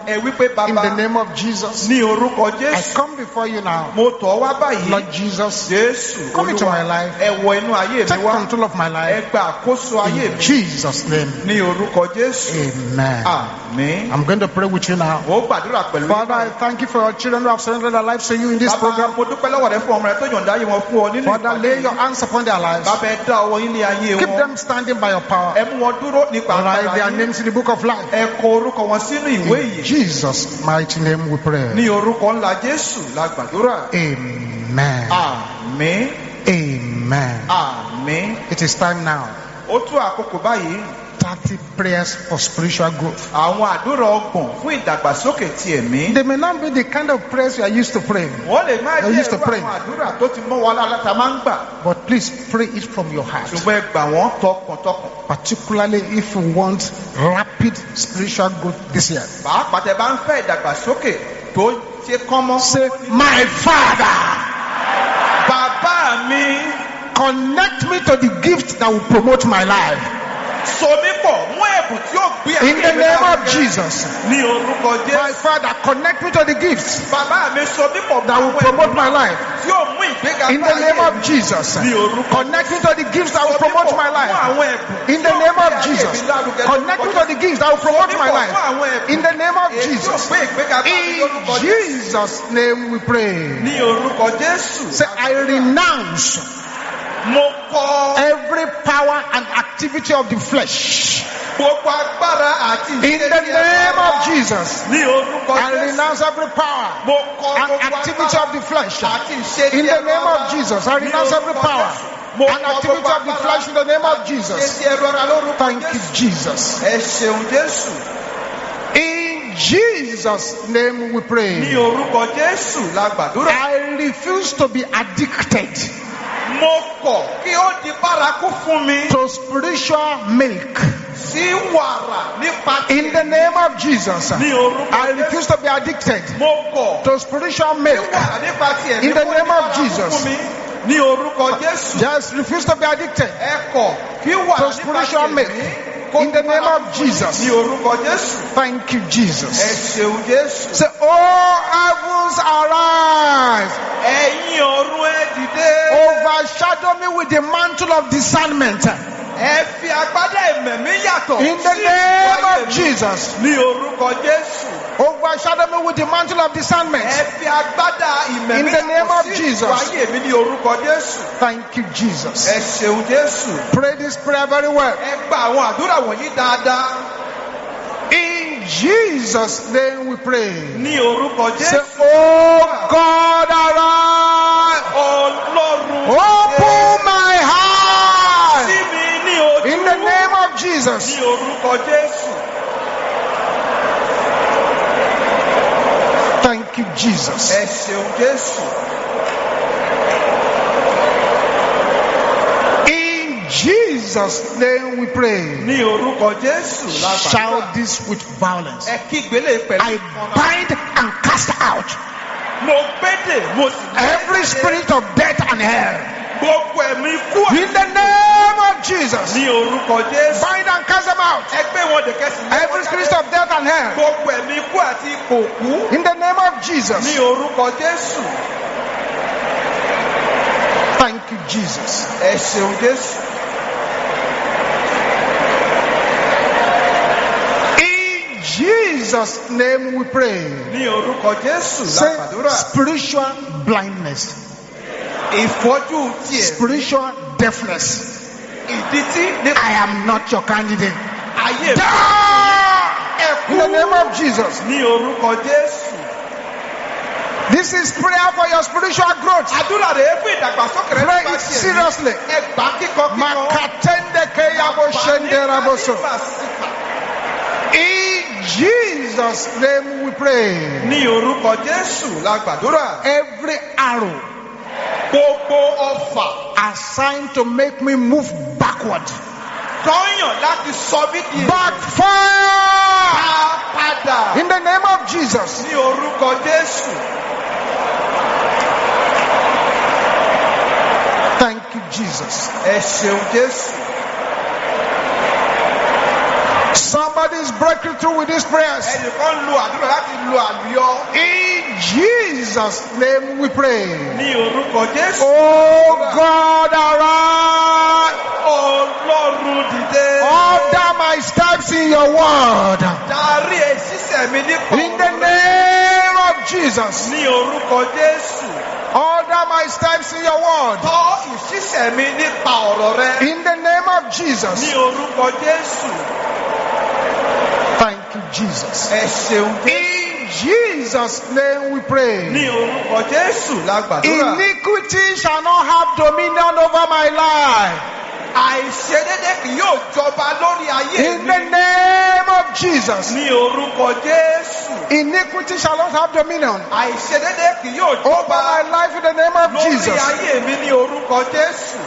ẹ wípé in the bàbá name of Jesus, ní orúkọ I Jésù come before you now. mo tọ̀ wá báyìí Lord Jesus, Jésù come into my Olúwa life. ẹ wọ inú ayé mi Take wá control of my ẹ life. gba àkóso ayé In mi Jesus' name, ní orúkọ Jésù amen. àmín. I'm going to pray with you now. mo gbàdúrà pẹ̀lú Father, I thank you for your children who have surrendered their lives to you in this bàbá program. mo dúpẹ́ lọ́wọ́ rẹ fún ọmọ rẹ tó yọ̀ǹda ayé wọn fún ọ nínú Father, ìpàdé lay yìí. your hands upon their lives. bàbá ẹ dá ọwọ́ yín lé ayé Keep wọn them standing by your power. ẹ mú wọn dúró nípa Write agbára their yín names in the book of life. ẹ kọ orúkọ wọn sínú ìwé In yìí Jesus' mighty name we pray. ní orúkọ ńlá Jésù la gbàdúrà Amen. àmín Amen. àmín. It is time now. ó tó àkókò báyìí 30 prayers for spiritual growth. àwọn àdúrà ọgbọ̀n fún ìdàgbàsókè ti ẹ̀mí. They may not be the kind of prayers you are used to praying, wọ́n lè má They jẹ́ used to irú pray. àwọn àdúrà tó ti mọ́ wa lára tá a máa ń gbà but please pray it from your heart. ṣùgbọ́n ẹ gbà wọ́n tọkàntọkàn. Particularly if you want rapid spiritual growth this year. pàápàá tẹ bá ń fẹ́ ìdàgbàsókè tó ṣe kánmọ́. Say, my Father, bàbá mi connect me to the gift that will promote my life. so mí pọ̀ mú ẹ̀bùn tí ó gbé In the mi name of lárugẹ. Jesus. ní orúkọ My Jésù. Father, connect me to the gifts bàbá mi so mí pọ̀ that will mú promote ẹ̀bùn my life. tí ó mú ìgbéga In bá the name ayé of mi. Jesus. ní orúkọ Connect me to the gifts that will promote my life. In the name of Jesus. Connect me to the gifts that will promote my life. In the name of Jesus. In Jesus' name we pray. ní orúkọ Jésù. Say, I renounce mo kọ every power and activity of the flesh. gbogbo agbára àti In the name of Jesus. ní orúkọ I Jésù. renounce every power mo kọ and gbogbo activity of the flesh. àti ìṣe In the name of Jesus. I renounce every power and activity of the flesh in the name of Jesus. Thank you, Jesus. ẹ ṣeun Jésù. In Jesus' name we ní pray. orúkọ Jésù la gbàdúrà. I refuse to be addicted mo kọ̀ kí ó di bárakú fún mi to spiritual milk. sí wàrà nípa In the name of Jesus. ní orúkọ I refuse to be addicted mo kọ̀ to spiritual sí milk. wàrà nípa ti ẹ̀mí In the kó name di of bárakú Jesus. fún mi ní orúkọ Jésù. Just refuse to be addicted ẹ kọ̀ kí wàrà to nípa ti spiritual milk. ẹ̀mí In the name of Jesus. ní orúkọ Jésù. Thank you, ẹ Jesus. ṣeun Jésù. Say, oh heavens arise, ẹ̀yin ọ̀run ẹ dìde. overshadow me with the mantle of discernment. ẹ fi agbádá ẹ̀mẹ̀mí yàtọ̀ In the sí name ìwáyé of mi. Jesus. ní orúkọ Jésù. Overshadow me with the mantle of discernment. ẹ fi agbádá ìmẹ̀mí In the name yàtọ̀ of sí Jesus. ìwáyé mi ní orúkọ Jésù. Thank you, Jesus. ẹ ṣeun Jésù. Pray this prayer very well. ẹ gba àwọn àdúrà wọ̀nyí dáadáa. In Jesus' name we pray. ní orúkọ Say, Jésù. oh God, arise. Ọlọ́run Open my heart. sí mi ní ojú. In the name of Jesus. ní orúkọ Jésù. Thank you, Jesus. ẹ ṣeun Jésù. In Jesus' name we pray. ní orúkọ Jésù la gbàdúrà. Shout this with violence. ẹ kígbélé pẹ̀lú I bind and cast out mo gbédè mo sì every spirit of death and hell. gbogbo ẹ̀mí ikú In the name of Jesus. ní orúkọ Jésù. Bind and cast them out. ẹgbẹ́ wọn dẹ̀kẹ́ sí ní Every spirit of death and hell. gbogbo ẹ̀mí ikú àti ipò òkú In the name of ní Jesus. orúkọ Jésù. Thank you, Jesus. ẹ ṣeun Jésù. In Jesus' name we pray. ní orúkọ Jésù la Say gbàdúrà. spiritual blindness, ìfọ́jú tiẹ̀ spiritual deafness. ìdí tí ní I am not your candidate. ayé mi Die! In the name of Jesus. ní orúkọ Jésù. This is prayer for your spiritual growth. àdúrà rẹ̀ fún ìdàgbàsókè rẹ̀ Pray nípa it tiẹ̀ seriously. ẹ gbà kíkọ́ kíkọ́. Makatende keyabo shenderaboso. In Jesus' name we pray. ní orúkọ Jésù la gbàdúrà. Every arrow gbogbo ọfà assigned to make me move backward, tọ́yàn láti sọ mí di backfire padà in the name of Jesus. ní orúkọ Jésù. Thank you, Jesus. ẹ ṣeun Jésù. Somebody's breaking through with these prayers. Ẹnìkan lo àdúrà láti lo àlùyọ. In Jesus' name we pray. Ní orúkọ Jésù. Oh God, arise. Ọlọ́run dìde. Order my steps in your word. Darí ìṣiṣẹ́ mi nípa In the name of Jesus. ní orúkọ Jésù. Order my steps in your word. Tọ́ ìṣiṣẹ́ mi nípa ọ̀rọ̀ rẹ. In the name of Jesus. Ní orúkọ Jésù. Thank you, Jesus. Ẹ ṣeun Jésù. In Jesus' name we pray. Ní orúkọ Jésù la gbàdúrà. Iniquity shall not have dominion over my life. Àìṣedédé kì yóò jọba lórí ayé In mi. the name of Jesus. Ní orúkọ Jésù. Iniquity shall not have dominion Àìṣedédé kì yóò over jọba my life in the name of lórí Jesus. ayé mi ní orúkọ Jésù.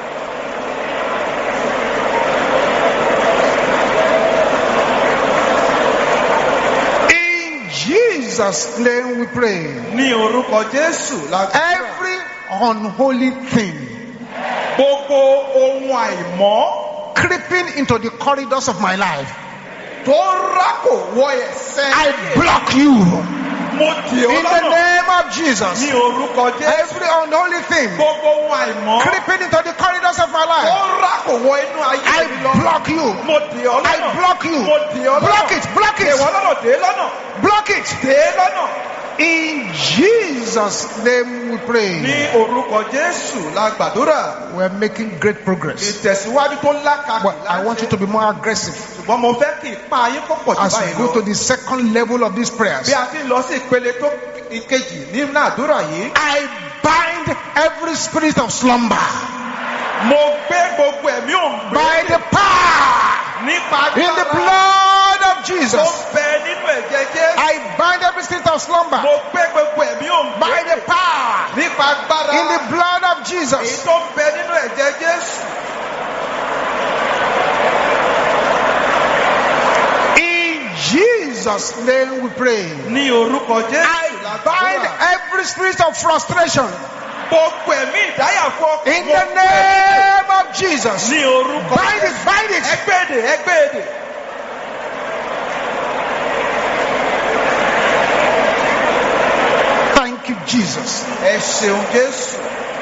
In Jesus' name we pray. Ní orúkọ Jésù la gbàdúrà. Every unholy thing Gbogbo ohun àìmọ́ creeping into the corridors of my life, tó rákò wọ ẹ̀sẹ̀. I block you. Mo dì ọ́ In the lọ́nà name of Jesus. ní orúkọ Jésù. Every unholy thing Gbogbo ohun àìmọ́ creeping into the corridors of my tó life, rákò wọ inú ayé mi lọ. I block you. Mo dì ọ́ I lọ́nà. block you. Mo dì ọ́ lọ́nà. Block it. Block Dè wọ́n it. lọ́nà, dè é lọ́nà. Block it. Dè é lọ́nà. In Jesus' name we Ní pray. orúkọ Jésù la gbàdúrà. We're making great progress. Ìtẹ̀síwájú tó lákàkì But I want you to be more aggressive ṣùgbọ́n mo fẹ́ kí ipa yín kó pọ̀ jù as we báyìí go to lọ. the second level of these prayers. Bí a ti ń lọ sí ìpele tó ìkejì nínú àdúrà yìí. I bind every spirit of slumber Mo gbé gbogbo ẹ̀mí òǹgbẹ by the power nípa in the agbára blood of tó Jesus. bẹ nínú ẹ̀jẹ̀ Jésù. I bind every spirit of slumber Mo gbé gbogbo ẹ̀mí òǹgbẹ by the power nípa agbára in the blood of èyí Jesus. tó bẹ nínú ẹ̀jẹ̀ Jésù. In Jesus' name we pray. Ní orúkọ Jésù I la bind gbàdúrà. every spirit of frustration Gbogbo ẹ̀mí ìdáyàfọ́ in the name of Jesus. ní orúkọ Bind it, bind it. ẹgbẹ́dè. Thank you, Jesus. Ẹ ṣeun Jésù.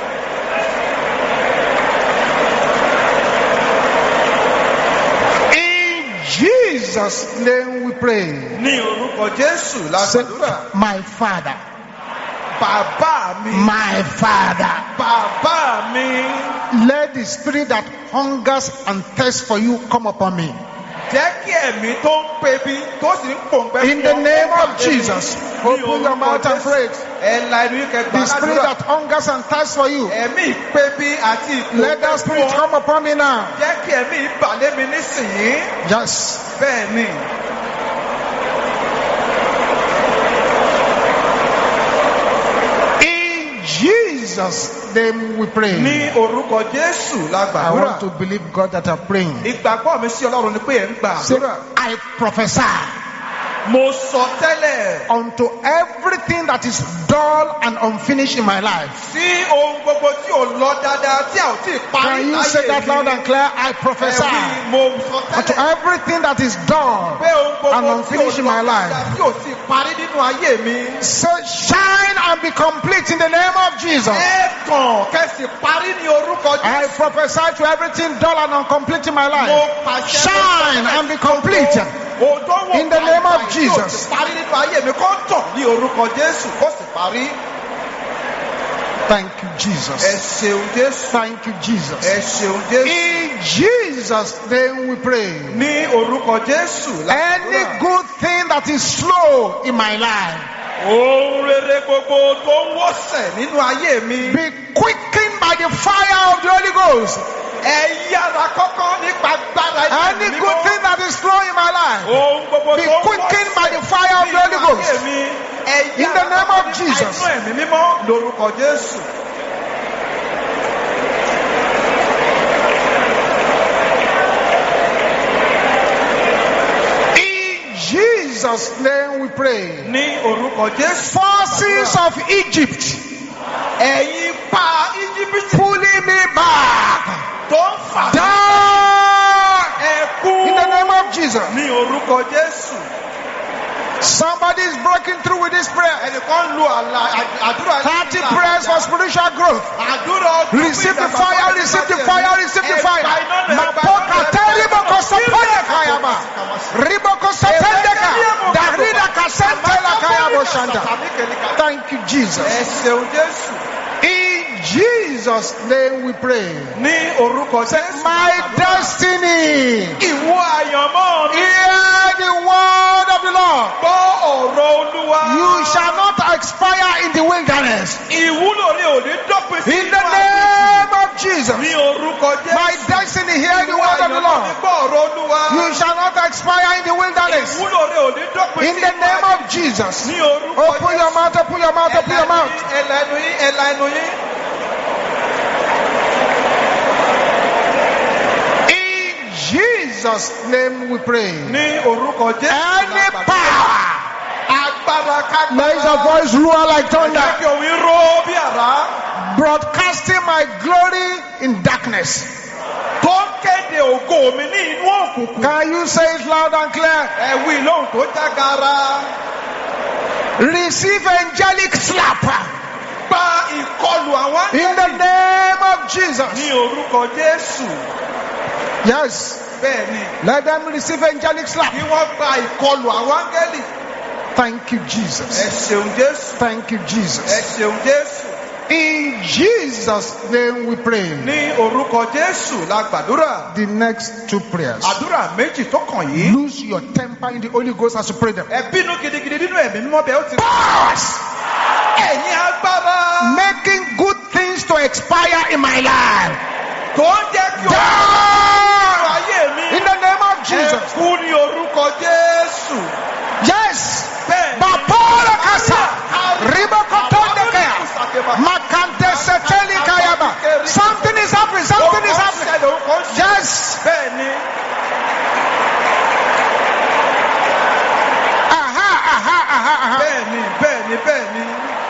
In Jesus' name we pray. Ní orúkọ Jésù la Say, gbàdúrà. my Father, Bàbá mi. my Father, Bàbá mi. let the spirit that hungers and thirsts for you come upon me. Jẹ́ kí ẹ̀mí tó ń pebi tó sì ń pòǹgbẹ́ In the name of Jesus, open your mouth and pray. Ẹ la inú yín kẹ́ The spirit gbàdúrà. that hungers and thirsts for you, Ẹ̀mí ìpebi àti let that spirit ìpòǹgbẹ́ come upon me now. jẹ́ kí ẹ̀mí ìbàlẹ̀ mi nísìnyí. Yes. Bẹ́ẹ̀ ni. In Jesus' name we pray. Ní orúkọ Jésù la I gbàdúrà. want to believe God that I'm praying. Ìgbàgbọ́ mi sí Ọlọ́run ni pé ẹ̀ ń gbà Say, àdúrà. I prophesy Mo sọ tẹ́lẹ̀ unto everything that is dull and unfinished in my life. sí ohun gbogbo tí ò lọ dáadáa tí a ò tí ì parí Can you say that loud and clear? I prophesy Ẹ̀wí mo sọ unto tẹ́lẹ̀ everything that is dull pé ohun and gbogbo tí ò unfinished in lọ my life. dáadáa tí ò tí ì parí nínú ayé mi. Say, shine and be complete in the name of Jesus. Ẹ kàn kẹ́sì parí ní orúkọ I Jésù. prophesy to everything dull and incomplete in my Mo life. pàṣẹ Shine and be complete. In the name of Jesus. Parí nínú ayé mi kó tàn ní orúkọ Jésù kó sì parí. Thank you, Ẹ Jesus. ṣeun Jésù. Thank you, Ẹ Jesus. ṣeun Jésù. In Jesus' name we pray. Ní orúkọ Jésù la Any gbàdúrà. good thing that is slow in my life, Ohun rere gbogbo tó ń wọ́sẹ̀ nínú ayé mi. be quickened by the fire of the Holy Ghost. Ẹ yára kọ́kọ́ nípa agbára Any Ẹ̀mí good Mímọ́. thing that is slow in my life, Ohun gbogbo be tó ń quickened by the wọ́sẹ̀ fire of the Holy nínú Ghost. ayé mi. Ẹ In the yára name of kọ́kọ́ nípa Jesus. inú Ẹ̀mí Mímọ́ lórúkọ Jésù. In Jesus' name we pray. Ní orúkọ Jésù. Forces of Egypt Ẹ̀yin pa Íjíbítì pulling me back tó ń fà down ẹ̀kú in the name of Jesus. Jesus. Ní orúkọ Jésù. Somebody is breaking through with this prayer. Ẹnìkan lu àdúrà 30 prayers for spiritual growth. Àdúrà ọdún. Receive the fire, receive the fire, receive the fire. Mapoka teriboko sapende kayaba. Riboko sapendeka. Darida kasentela kayabo shanda. Thank you, Jesus. Ẹ ṣeun Jésù. In Jesus' name we pray. Ní orúkọ Jésù. My destiny. Ìwọ àyànmọ́ mi. Hear the word of the Lord. Gbọ́ ọ̀rọ̀ Olúwa. You shall not expire in the wilderness. Ìwúlò rẹ̀ ò ní dópin sí In the name of Jesus. Ní orúkọ Jésù. My destiny, hear the word of the Lord. Gbọ́ ọ̀rọ̀ Olúwa. You shall not expire in the wilderness. Ìwúlò rẹ̀ ò ní dópin sí In the name of Jesus. Ní orúkọ Open your mouth, open your mouth, open your mouth. Ẹlẹ́nu yín, ẹlẹ́nu yín. In Jesus' name we pray. Ní orúkọ Jésù. Any power. Agbára kágbára. Let your voice roar like Jẹ́ thunder. kí òun ró bí àrá. Broadcasting my glory in darkness. Tó ń kéde ògo mi ní inú òkùnkùn. Can you say it loud and clear? Ẹ wí lóhùn tó jágara. Receive angelic slap. Gba ìkọlù àwọn In the name of Jesus. ní orúkọ Jésù. Yes. Bẹ́ẹ̀ni. Let them receive angelic slap. Kí wọ́n gba ìkọlù àwọn áńgẹ́lì. Thank you, Ẹ Jesus. ṣeun Jésù. Thank you, Ẹ Jesus. ṣeun Jésù. In Jesus' name we pray. Ní orúkọ Jésù la gbàdúrà. The next two prayers. Àdúrà méjì tó kàn yìí. Lose your temper in the Holy Ghost as you pray them. Ẹ bínú gidigidi nínú ẹ̀mí mímọ́ bẹ́ẹ̀ ó ti. Powers Ẹ̀yin agbára. making good things to expire in my life. Tó ń jẹ́ kí o. Die Ayé mi. in the name of Ẹ Jesus. kú ní orúkọ Jésù. Yes. Bẹ́ẹ̀ ni. Bapora kasa. Ribokotonde kaya. Makante seteli kayaba. Something is happening. Something is happening. Yes. Bẹ́ẹ̀ ni. Aha. Bẹ́ẹ̀ni, bẹ́ẹ̀ni, bẹ́ẹ̀ni.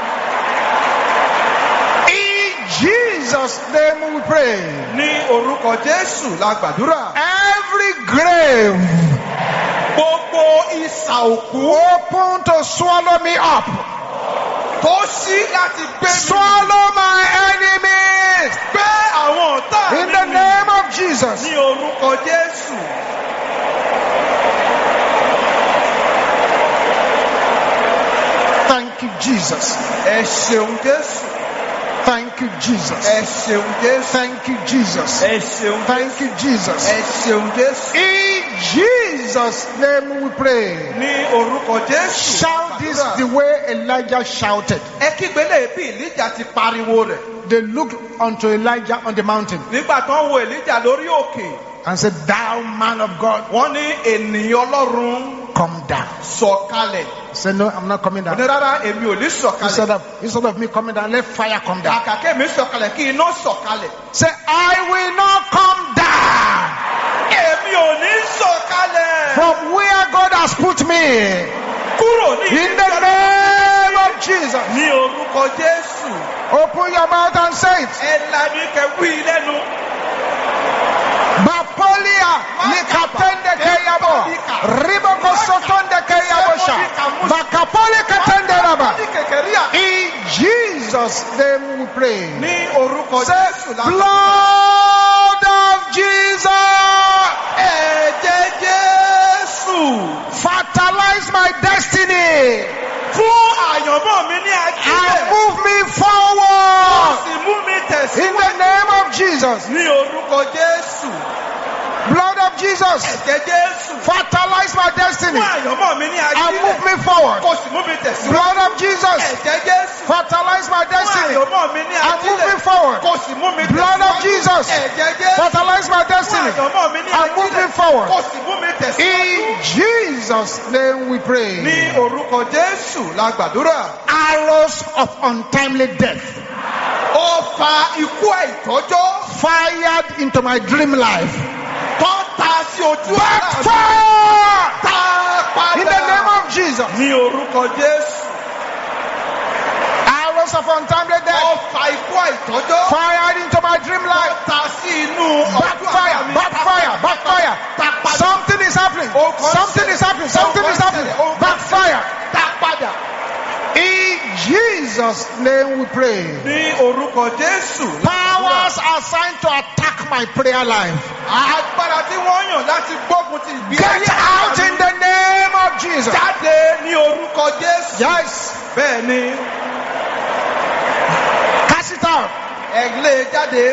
In Jesus' name we pray. Ní orúkọ Jésù la gbàdúrà. Every grave Gbogbo ìsà òkú open to swallow me up. tó ṣí láti gbé mi. Swallow my enemies. Gbé àwọn ọ̀tá In mi the mì. name of Jesus. Ní orúkọ Jésù. Thank you, Jesus. Ẹ ṣeun Jésù. Thank you, Jesus. Ẹ ṣeun Jésù. Thank you, Jesus. Ẹ ṣeun Thank you, Jesus. Ẹ ṣeun Jésù. In Jesus' name we pray. Ní orúkọ Jésù. Shout this the way Elijah shouted. Ẹ kígbe lè bí Èlíjà ti pariwo rẹ̀. They looked unto Elijah on the mountain Nígbà tó ń wo Èlíjà lórí òkè. and said, Thou man of God, Wọ́n ní ènìyàn Ọlọ́run come down. sọ̀kalẹ̀. He said, No, I'm not coming Ó ní down. rárá èmi ò ní sọ̀kalẹ̀. Instead of me coming down, let fire come down. Kàkà kémi sọ̀kalẹ̀ kí iná sọ̀kalẹ̀. Say, I will not come down Èmi ò ní sọ̀kalẹ̀. from where God has put me. Kúrò ní In the name of Jesus. Ní orúkọ Jésù. Open your mouth and say it. Ẹ lanu kẹ wí lẹ́nu. Bapolia nikatende keyabo. Riboko sotonde keyabosha. Bakapole katende raba. Ní kékeré à. In Jesus' name we pray. Ní orúkọ Say, Jésù la. blood of Jesus, Ẹ̀jẹ̀ Jésù. fertilize my destiny Fún àyànmọ́ mi ní and ajílẹ̀. move me Ó forward. sì mú mi In tẹ̀síwájú. the name of Jesus, Ní orúkọ Jésù. blood of Jesus, Ẹ̀jẹ̀ Jésù. fertilize my destiny Fún àyànmọ́ mi ní and move ajílẹ̀. me forward. Kò sì mú mi tẹ̀síwájú. Blood of Jesus, Ẹ̀jẹ̀ Jésù. fertilize my Fún destiny àyànmọ́ mi ní and move me ajílẹ̀. forward. Kò sì mú mi Blood of Jesus, Ẹ̀jẹ̀ Jésù. fertilize my Fún destiny àyànmọ́ mi ní and move me ajílẹ̀. forward. Kò sì mú mi tẹ̀síwájú. In Jesus' name we pray. Ní orúkọ Jésù la gbàdúrà. Arrows of untimely death Ó fa ikú àìtọ́jọ́. fired into my dream life. Tó ta sí ojú àlá mi. Backfire Ta padà. in the name of Jesus. Ní orúkọ Jésù. Arrows of untimely Ó death fa ikú àìtọ́jọ́. fired into my dream Tó life. ta sí inú ọjọ́ àlá Backfire, mi. backfire, backfire. Ta padà. Something is happening. Ohun Something is happening. Backfire. Dá padà. In Jesus' name we pray. Ní orúkọ Jésù. Powers assigned to attack my prayer life. Agbára tí wọ́n yàn láti gbógun ti ìgbé ayé. Get out in the name of Jesus. Jáde ní orúkọ Jésù. Yes. Bẹ́ẹ̀ ni. Cast it out. Ẹ lé jáde.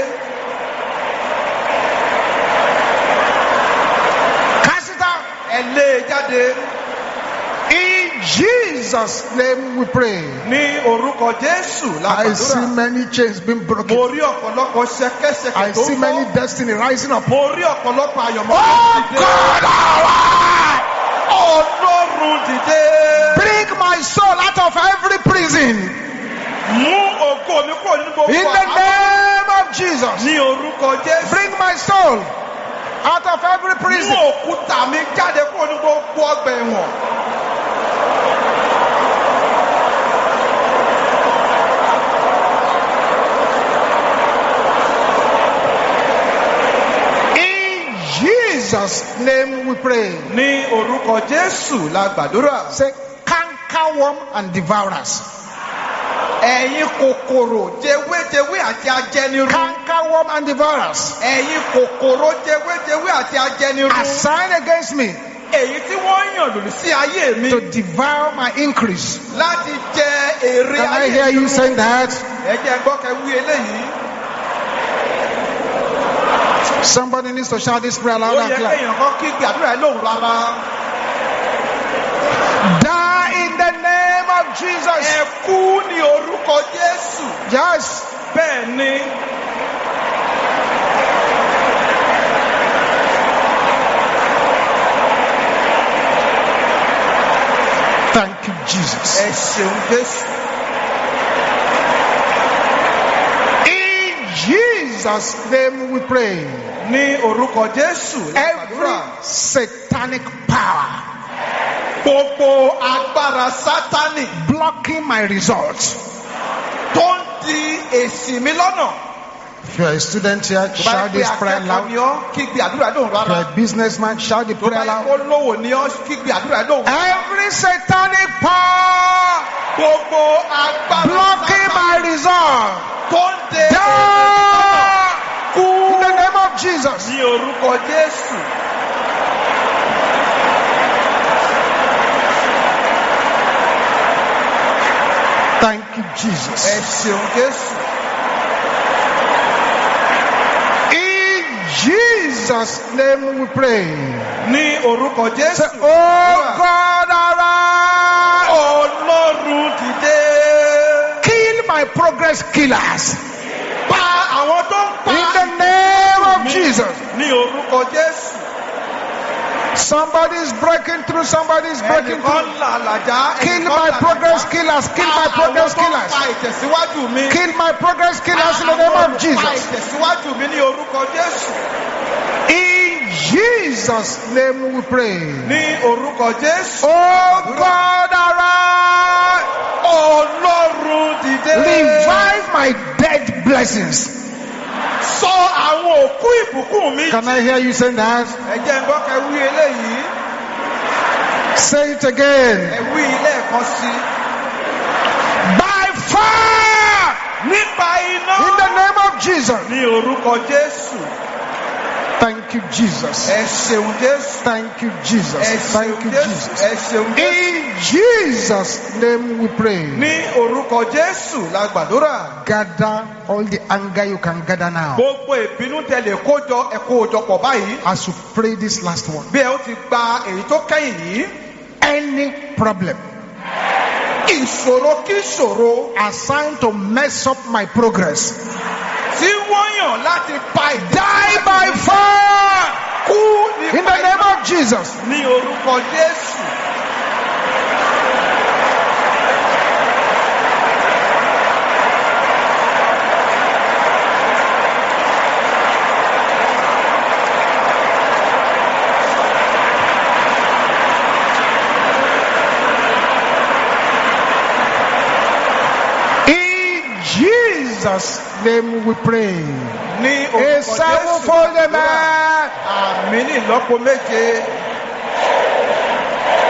Cast it out. Ẹ lé jáde. In Jesus' name we pray. Ní orúkọ Jésù la I see gbàdúrà. many chains being broken. Mo rí ọ̀pọ̀lọpọ̀ ṣẹ̀kẹ̀ṣẹ̀kẹ̀ I tó see ń many bọ́. destiny rising up. Mo rí ọ̀pọ̀lọpọ̀ àyànmọ́ Oh tó dìde. God, arise. Ọlọ́run dìde. Bring my soul out of every prison. Mú ògo mi kúrò nínú gbogbo In the name of Jesus. Ní orúkọ Jésù. Bring my soul out of every Mú prison. òkúta mi jáde kúrò nínú gbogbo ọgbà ẹ̀wọ̀n. In Jesus' name we pray. Ní orúkọ Jésù la gbàdúrà. Say, cankerworm and devourers. Ẹ̀yin kòkòrò jewéjewé àti ajẹnirun. Cankerworm and devourers. Ẹ̀yin kòkòrò jewéjewé àti ajẹnirun. Assigned against me Èyí tí wọ́n yàn lòdì sí ayé mi. to devour my increase. Láti jẹ èrè Can I ayé hear you saying that? Ẹ jẹ́ gbọ́ kẹ́ wí eléyìí. Somebody needs to shout this prayer Ó loud and yẹ clear. kéèyàn kan kí gbàdúrà ẹ lóhùn rárá. Die in the name of Jesus. Ẹ kú ní orúkọ Jésù. Yes. Bẹ́ẹ̀ ni. Thank you, Jesus. Ẹ ṣeun Jésù. In Jesus' name we pray. Ní orúkọ Jésù la Every gbàdúrà. satanic power Gbogbo agbára Sátánì blocking my results. tó ń di èsì mi lọ́nà. If you're a student here, Tó bá shout yẹ pé this prayer akẹ́kọ̀ọ́ loud. ni ọ́, kígbe àdúrà lóhùn If you're rárá. a businessman, shout the Tó bá prayer yẹ loud. kó lówó ni ọ́, kígbe àdúrà lóhùn. Every satanic power Gbogbo agbára blocking my result. tó ń de Die kú in the name of Jesus. ní orúkọ Jésù. Thank you, Ẹ Jesus. ṣeun Jésù. In Jesus' name we pray. Ní orúkọ Say, Jésù. oh God, arise. Ọlọ́run dìde. Kill my progress killers. Pa àwọn tó ń pa. In the name of Jesus. Ní orúkọ Jésù. Somebody's breaking through. Somebody's breaking Ẹnìkan through. là làjá. Kill ẹnìkan my là progress làjá. killers. Kill my Pa progress àwọn tó ń killers. pa ìtẹ̀síwájú mi. Kill my progress killers in the name of Pa Jesus. ìtẹ̀síwájú mi ní orúkọ Jésù. In Jesus' name we pray. Ní orúkọ Jésù. Oh God, arise. Ọlọ́run dìde. Revive my dead blessings. Sọ àwọn òkú ìbùkún mi. Can I hear you saying that? Ẹ jẹ́ n gbọ́ kẹ́ wí eléyìí. Say it again. Ẹ wí lẹ́ẹ̀kan sí. By fire. Nípa iná. In the name of Jesus. Ní orúkọ Jésù. Thank you, Jesus. Ẹ ṣeun Jésù. Thank you, Jesus. Ẹ Thank ṣeun you, Jésù. Jesus. Ẹ ṣeun Jésù. In Jesus' name we pray. Ní orúkọ Jésù la gbàdúrà. Gather all the anger you can gather now. Gbogbo ìbínú tẹ̀lé kójọ ẹ̀kọ́ òjọpọ̀ báyìí. As you pray this last one. Bí ẹ ó ti gba èyí tó kẹ́yìn yìí. Any problem Ìṣòro kí ìṣòro assigned to mess up my progress. tí wọ́n yàn láti pa Die by fire. kú In the name of Jesus. ní orúkọ Jésù. In Jesus' name we pray. Ní A orúkọ sevenfold Jésù. amen. Àmín ní ìlọ́po méje.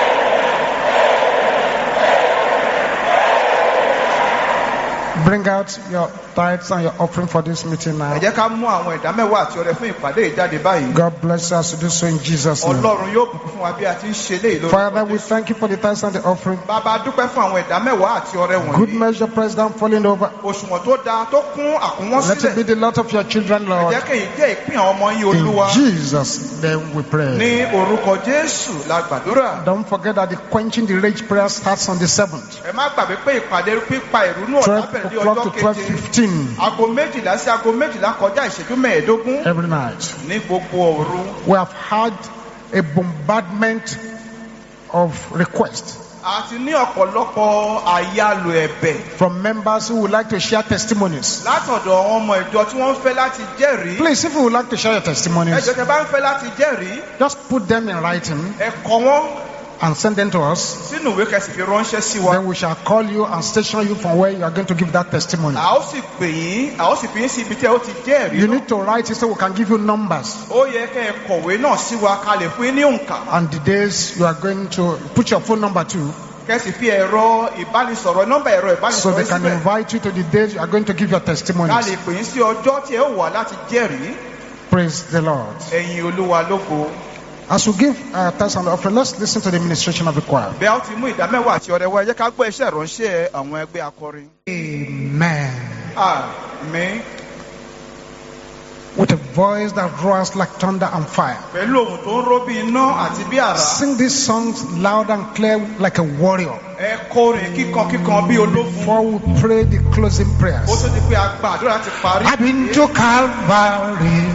Bring out your tithes and your offering for this meeting ẹ now. jẹ́ ká mú àwọn ìdámẹ́wàá àti ọrẹ fún ìpàdé ìjáde báyìí. God bless us to do so in Jesus' name. Ọlọ́run yóò bùkún fún wa bí a ti ń ṣe léyìí lórúkọ Father, we Jésù. thank you for the tithes and the offering. Bàbá dúpẹ́ fún àwọn ìdámẹ́wàá àti ọrẹ Good wọ̀nyí. measure, pressed down, falling over. Òṣùwọ̀n tó dáa tó kún àkúnwọ́n Let it be sílẹ̀. the lot of your children, Ẹ Lord. jẹ́ kí èyí jẹ́ ìpín àwọn ọmọ yín In Olúwa. Jesus' name we pray. Ní orúkọ Jésù la gbàdúrà. Don't forget that the quenching the rage prayer starts on the 7th. Ẹ má gbàgbé pé ìpàdé pípa ìrúnú ọ̀tá 12 bẹ̀rẹ̀ ní o'clock ọjọ́ to keje. 12:15 Aago 12 sí aago 12 kọjá ìṣẹ́jú 15 every night. ní gbogbo òru. We have had a bombardment of requests Àti ní ọ̀pọ̀lọpọ̀ àyálò ẹ̀bẹ̀ from members who would like to share testimonies. látọ̀dọ̀ àwọn ọmọ ìjọ tí wọ́n ń fẹ́ láti jẹ́rìí. Please, if you would like to share your testimonies, Ẹjọ́ tẹ bá ń fẹ́ láti jẹ́rìí, just put them in writing ẹ kọ wọ́n and send them to us. sínú ìwé kẹsì fi ránṣẹ́ sí wa. Then we shall call you and station you from where you are going to give that testimony. A ó sì pè yín, a ó sì fi yín sí ibi tí ẹ ó ti jẹ́rìí. You need to write it so we can give you numbers Ó yẹ kẹ́ ẹ kọ̀wé náà sí wa ká lè fún yín ní òǹkà. and the days you are going to put your phone number to, Kẹ́sì fi ẹ̀rọ ìbánisọ̀rọ̀ nọ́mbà ẹ̀rọ so they ìbánisọ̀rọ̀ can síbẹ̀. invite you to the days you are going to give your Ká testimonies. lè pè yín sí ọjọ́ tí ẹ ó wà láti jẹ́rìí. Praise the Lord. Ẹ̀yin Olúwa lógo. As we give our tithes and offering, let's listen to the ministration of the choir. Bí a ó ti mú ìdámẹ́wàá àti ọrẹ wa, ẹ jẹ́ ká gbọ́ iṣẹ́ ìránṣẹ́ àwọn ẹgbẹ́ akọrin. Amen. Àmín. With a voice that roars like thunder and fire. Pẹ̀lú ohùn tó ń ró bí iná àti bí àrá. Sing these songs loud and clear like a warrior. Ẹ kọrin kíkankíkan bí ológun. Before we pray the closing Ó prayers. tó di pé a gba àdúrà ti parí. I've been to Calvary.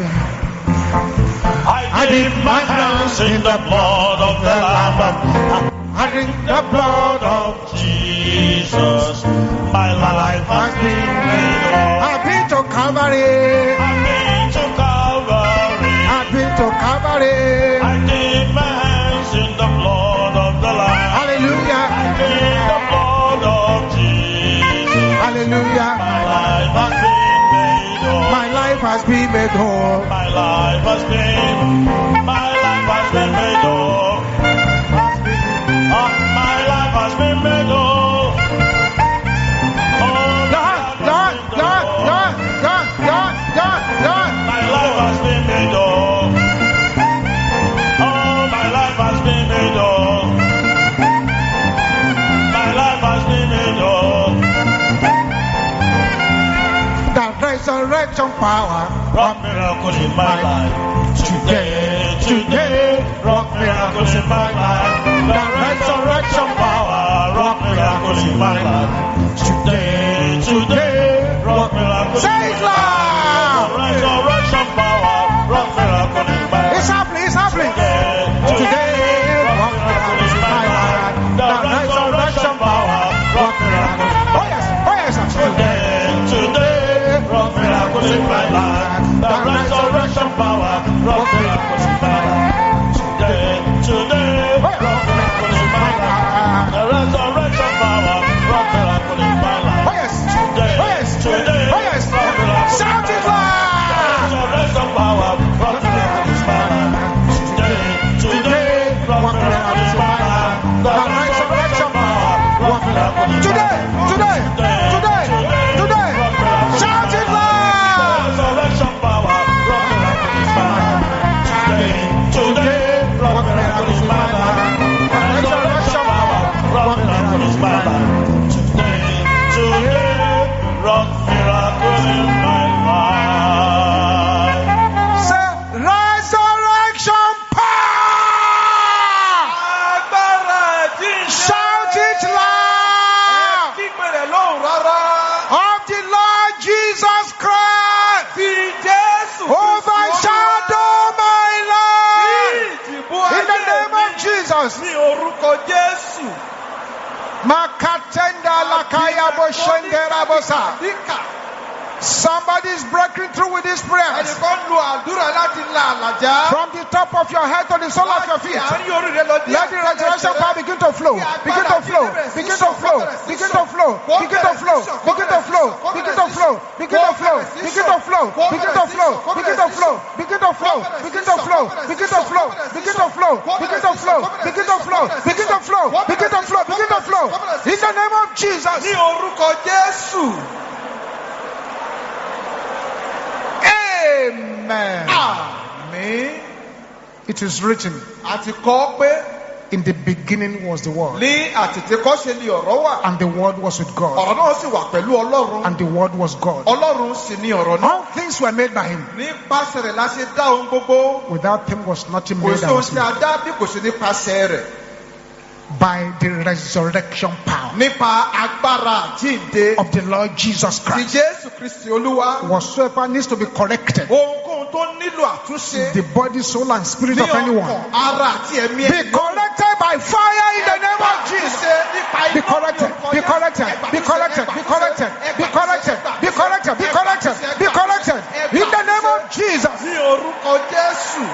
I dip my hands in the blood of the Lamb. I drink The blood of Jesus. My life has been made whole. I've been to Calvary. I've been to Calvary. I've been to Calvary. I dip my hands in the blood of the Lamb. Hallelujah. In the blood of Jesus. Hallelujah. My life has been made whole. My life has been made whole. My life has been made whole. My life has been made whole. My life has been made whole. Oh, my life has been made whole. My life has been made whole. The resurrection power. Rock miracles in my life. Today, rock miracles in my life. The resurrection power, rock miracles in my life. Today, rock miracles in Say my it life. loud. The resurrection power, rock miracles in my life. It's happening. It's happening. Today, Today, rock miracles in my life. The resurrection power, rock miracles in my Oh yes. Oh yes. Today, rock miracles in my life. The resurrection power, rock miracles in my life. Today, rock miracles in my life. The resurrection power, rock miracles in my life. Oh yes. Oh yes. Today, Oh yes. rock miracles in Shout my it life. The loud. resurrection power, rock miracles in my life. Today, rock miracles in my life. The resurrection power, rock miracles in my Today. life. Today. Today. Today. Shout it loud. Resurrection power, rock miracles in my life. Today, rock miracles in my life. Resurrection power, rock miracles in my life. Today, rock miracles in my life. Say resurrection power. Agbára jíǹde. Shout it loud. Kígbe rẹ̀ lóhùn rárá. Of the Lord Jesus Christ. Fi Jésù Overshadow my life. ìdìbò In the name of ayé Jesus. mi ní orúkọ Jésù. Makatenda lakaya boshendera bosa. Díkà. Somebody is breaking through with this prayer. Ẹnìkan lu àdúrà láti la àlàjá. From the top of your head to the sole of your Láti feet. àárín orí rẹ lọ dé Let the resurrection power begin to flow. Begin to flow. Begin to flow. Begin to flow. Begin to flow. Begin to flow. Begin to flow. Begin to flow. Begin to flow. Begin to flow. Begin to flow. Begin to flow. Begin to flow. Begin to flow. Begin to flow. Begin to flow. Begin to flow. Begin to flow. Begin to flow. Begin to flow. In the name of Jesus. Jesus. Ní orúkọ Jésù. Amen. Àmín. It is written, Àti kọ pé in the beginning was the Word, ní àtètèkọ́ṣe ni ọ̀rọ̀ wà. and the Word was with God, Ọ̀rọ̀ náà sì wà pẹ̀lú Ọlọ́run. and the Word was God. Ọlọ́run sì ni ọ̀rọ̀ náà. All things were made by Him. Nípasẹ̀ rẹ̀ la ṣe dá ohun gbogbo. Without Him was nothing Kò made sí that ohun was tí a made. dá bí kò sí nípasẹ̀ rẹ̀. By the resurrection power Nípa agbára àjíǹde of the Lord Jesus ti Christ. Jésù Kristi Olúwa. Whatsoever needs to be corrected, Ohunkóhun tó nílò àtúnṣe the body, soul, and spirit ní of anyone, ọkàn, ara àti ẹ̀mí be ẹni. corrected by fire in the name of Jesus. Be corrected, be corrected, be corrected, be corrected, be corrected, be corrected, be corrected, be corrected in the name of Jesus. Ní orúkọ Jésù.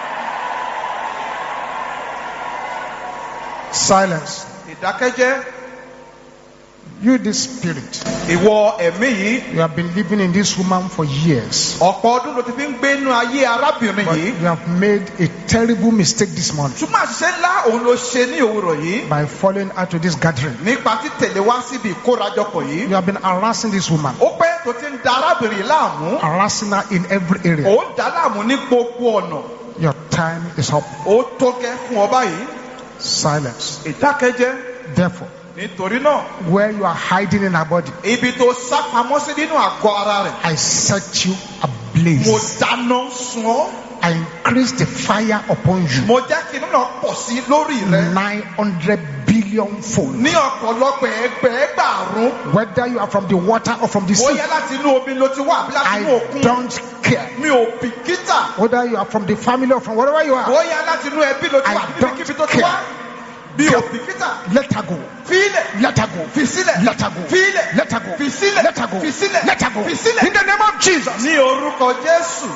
Silence. Ìdákẹ́jẹ́. You, this spirit, Ìwọ ẹ̀mí yìí. you have been living in this woman for years, Ọ̀pọ̀ ọdún ló ti fi ń gbé inú ayé arábìnrin but yìí. you have made a terrible mistake this morning Ṣùgbọ́n àṣìṣe ńlá òun ló ṣe ní òwúrọ̀ yìí. by following her to this gathering. Nípa títẹ̀lé wá síbi ìkórajọpọ̀ yìí. You have been harassing this woman, Ó pẹ́ tó ti ń da arábìnrin yìí láàmú. harassing her in every area. Ó ń dá láàmú ní gbogbo ọ̀nà. Your time is up. Ó tó gẹ́ fún ọ báyìí. Silence. Ìdákẹ́jẹ́. Therefore, Nítorí náà, where you are hiding in her body, ibi tó sá pamọ́ sí nínú àgọ́ ara rẹ̀. I set you Mo ablaze. dáná sun ọ́. I increase the fire upon you Mo jẹ́ kí inú náà pọ̀ sí lórí rẹ̀. 900 billion fold. Ní ọ̀pọ̀lọpọ̀ ẹgbẹ̀ẹ́gbàrún. Whether you are from the water or from the sea, Bóyá láti inú omi ló ti wá àbí láti inú I òkun. don't care. Mi ò bìkítà. Whether you are from the family or from wherever you are, Bóyá láti inú ẹbí ló ti wá I àbí don't níbikíbi tó ti care. wá. Mi ò bìkítà. let her go. Fílẹ̀. Let her go. Fi sílẹ̀. Let her go. Fílẹ̀. Let her go. Fi sílẹ̀. Let her go. Fi sílẹ̀. Let her go. Fi sílẹ̀. In the name of Jesus. Ní orúkọ Jésù.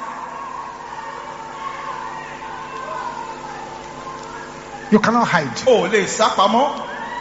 You cannot hide. O ò lè sá pamọ́.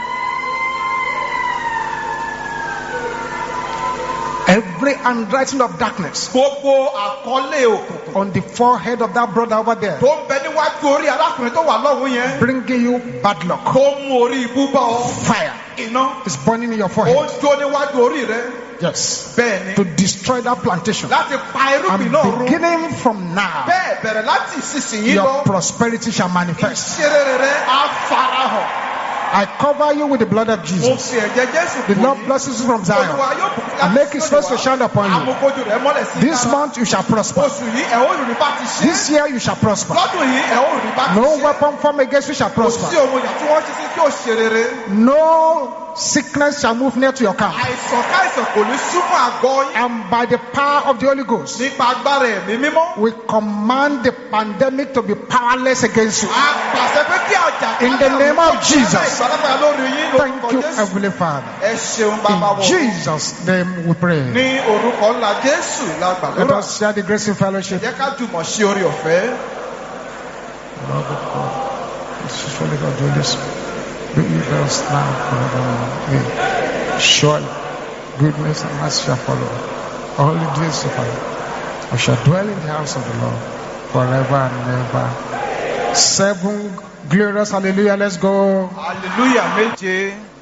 Every handwriting of darkness Gbogbo àkọlé òkùnkùn on the forehead of that brother over there, tó ń bẹ níwájú orí arákùnrin tó wà lọ́hùn yẹn. bringing you bad luck. Tó mú orí ibú bá ọ. Fire Iná. is burning in your Ó forehead. ń jó níwájú orí rẹ̀. Yes. Bẹ́ẹ̀ ni. To destroy that plantation. Láti pa irúgbìn And náà run. beginning from now, Bẹ́ẹ̀ bẹ̀rẹ̀ láti ìsinsìnyí your lọ. prosperity shall manifest. Ìṣeré rẹ̀ á farahàn. I cover you with the blood of Mo Jesus. fi ẹ̀jẹ̀ Jésù The bò Lord yín. blesses you from Zion. Olúwa yóò bùkún And láti make his face to shine upon you. Amókójú rẹ̀ mọ́lẹ̀ sí This dára. month you shall prosper. Oṣù yìí ẹ̀ ó rí bá ti ṣe. This year you shall prosper. Lọ́dún yìí ẹ̀ ó rí bá ti No ṣe. weapon formed against you shall Kò sí prosper. ohun ìyà tí wọ́n ṣe sí tí ó ṣe rere. No sickness shall move near to your camp. Àìsàn káìsàn kò ní súnmọ́ àgọ́ yín. And by the power of the Holy Ghost, Nípa agbára ẹ̀mí mímọ́. we command the pandemic to be powerless against you. A pàṣẹ pé kí àjà In the name of Jesus. Ìgbàlagbà lórí yín Thank lórúkọ you, Jésù. Heavenly Father. Ẹ ṣeun bàbá In wọ̀. Jesus' name we pray. Ní orúkọ ńlá Jésù la Let gbàdúrà. us share the grace in fellowship. Jẹ́ ká jùmọ̀ sí orí ọ̀fẹ́. Lord of God, this is Holy God, do this. Be with us now forevermore. Amen. Surely, goodness and mercy shall follow all the days of our life. We shall dwell in the house of the Lord forever and ever. 7 glorious hallelujah. Let's go. Hallelujah méje.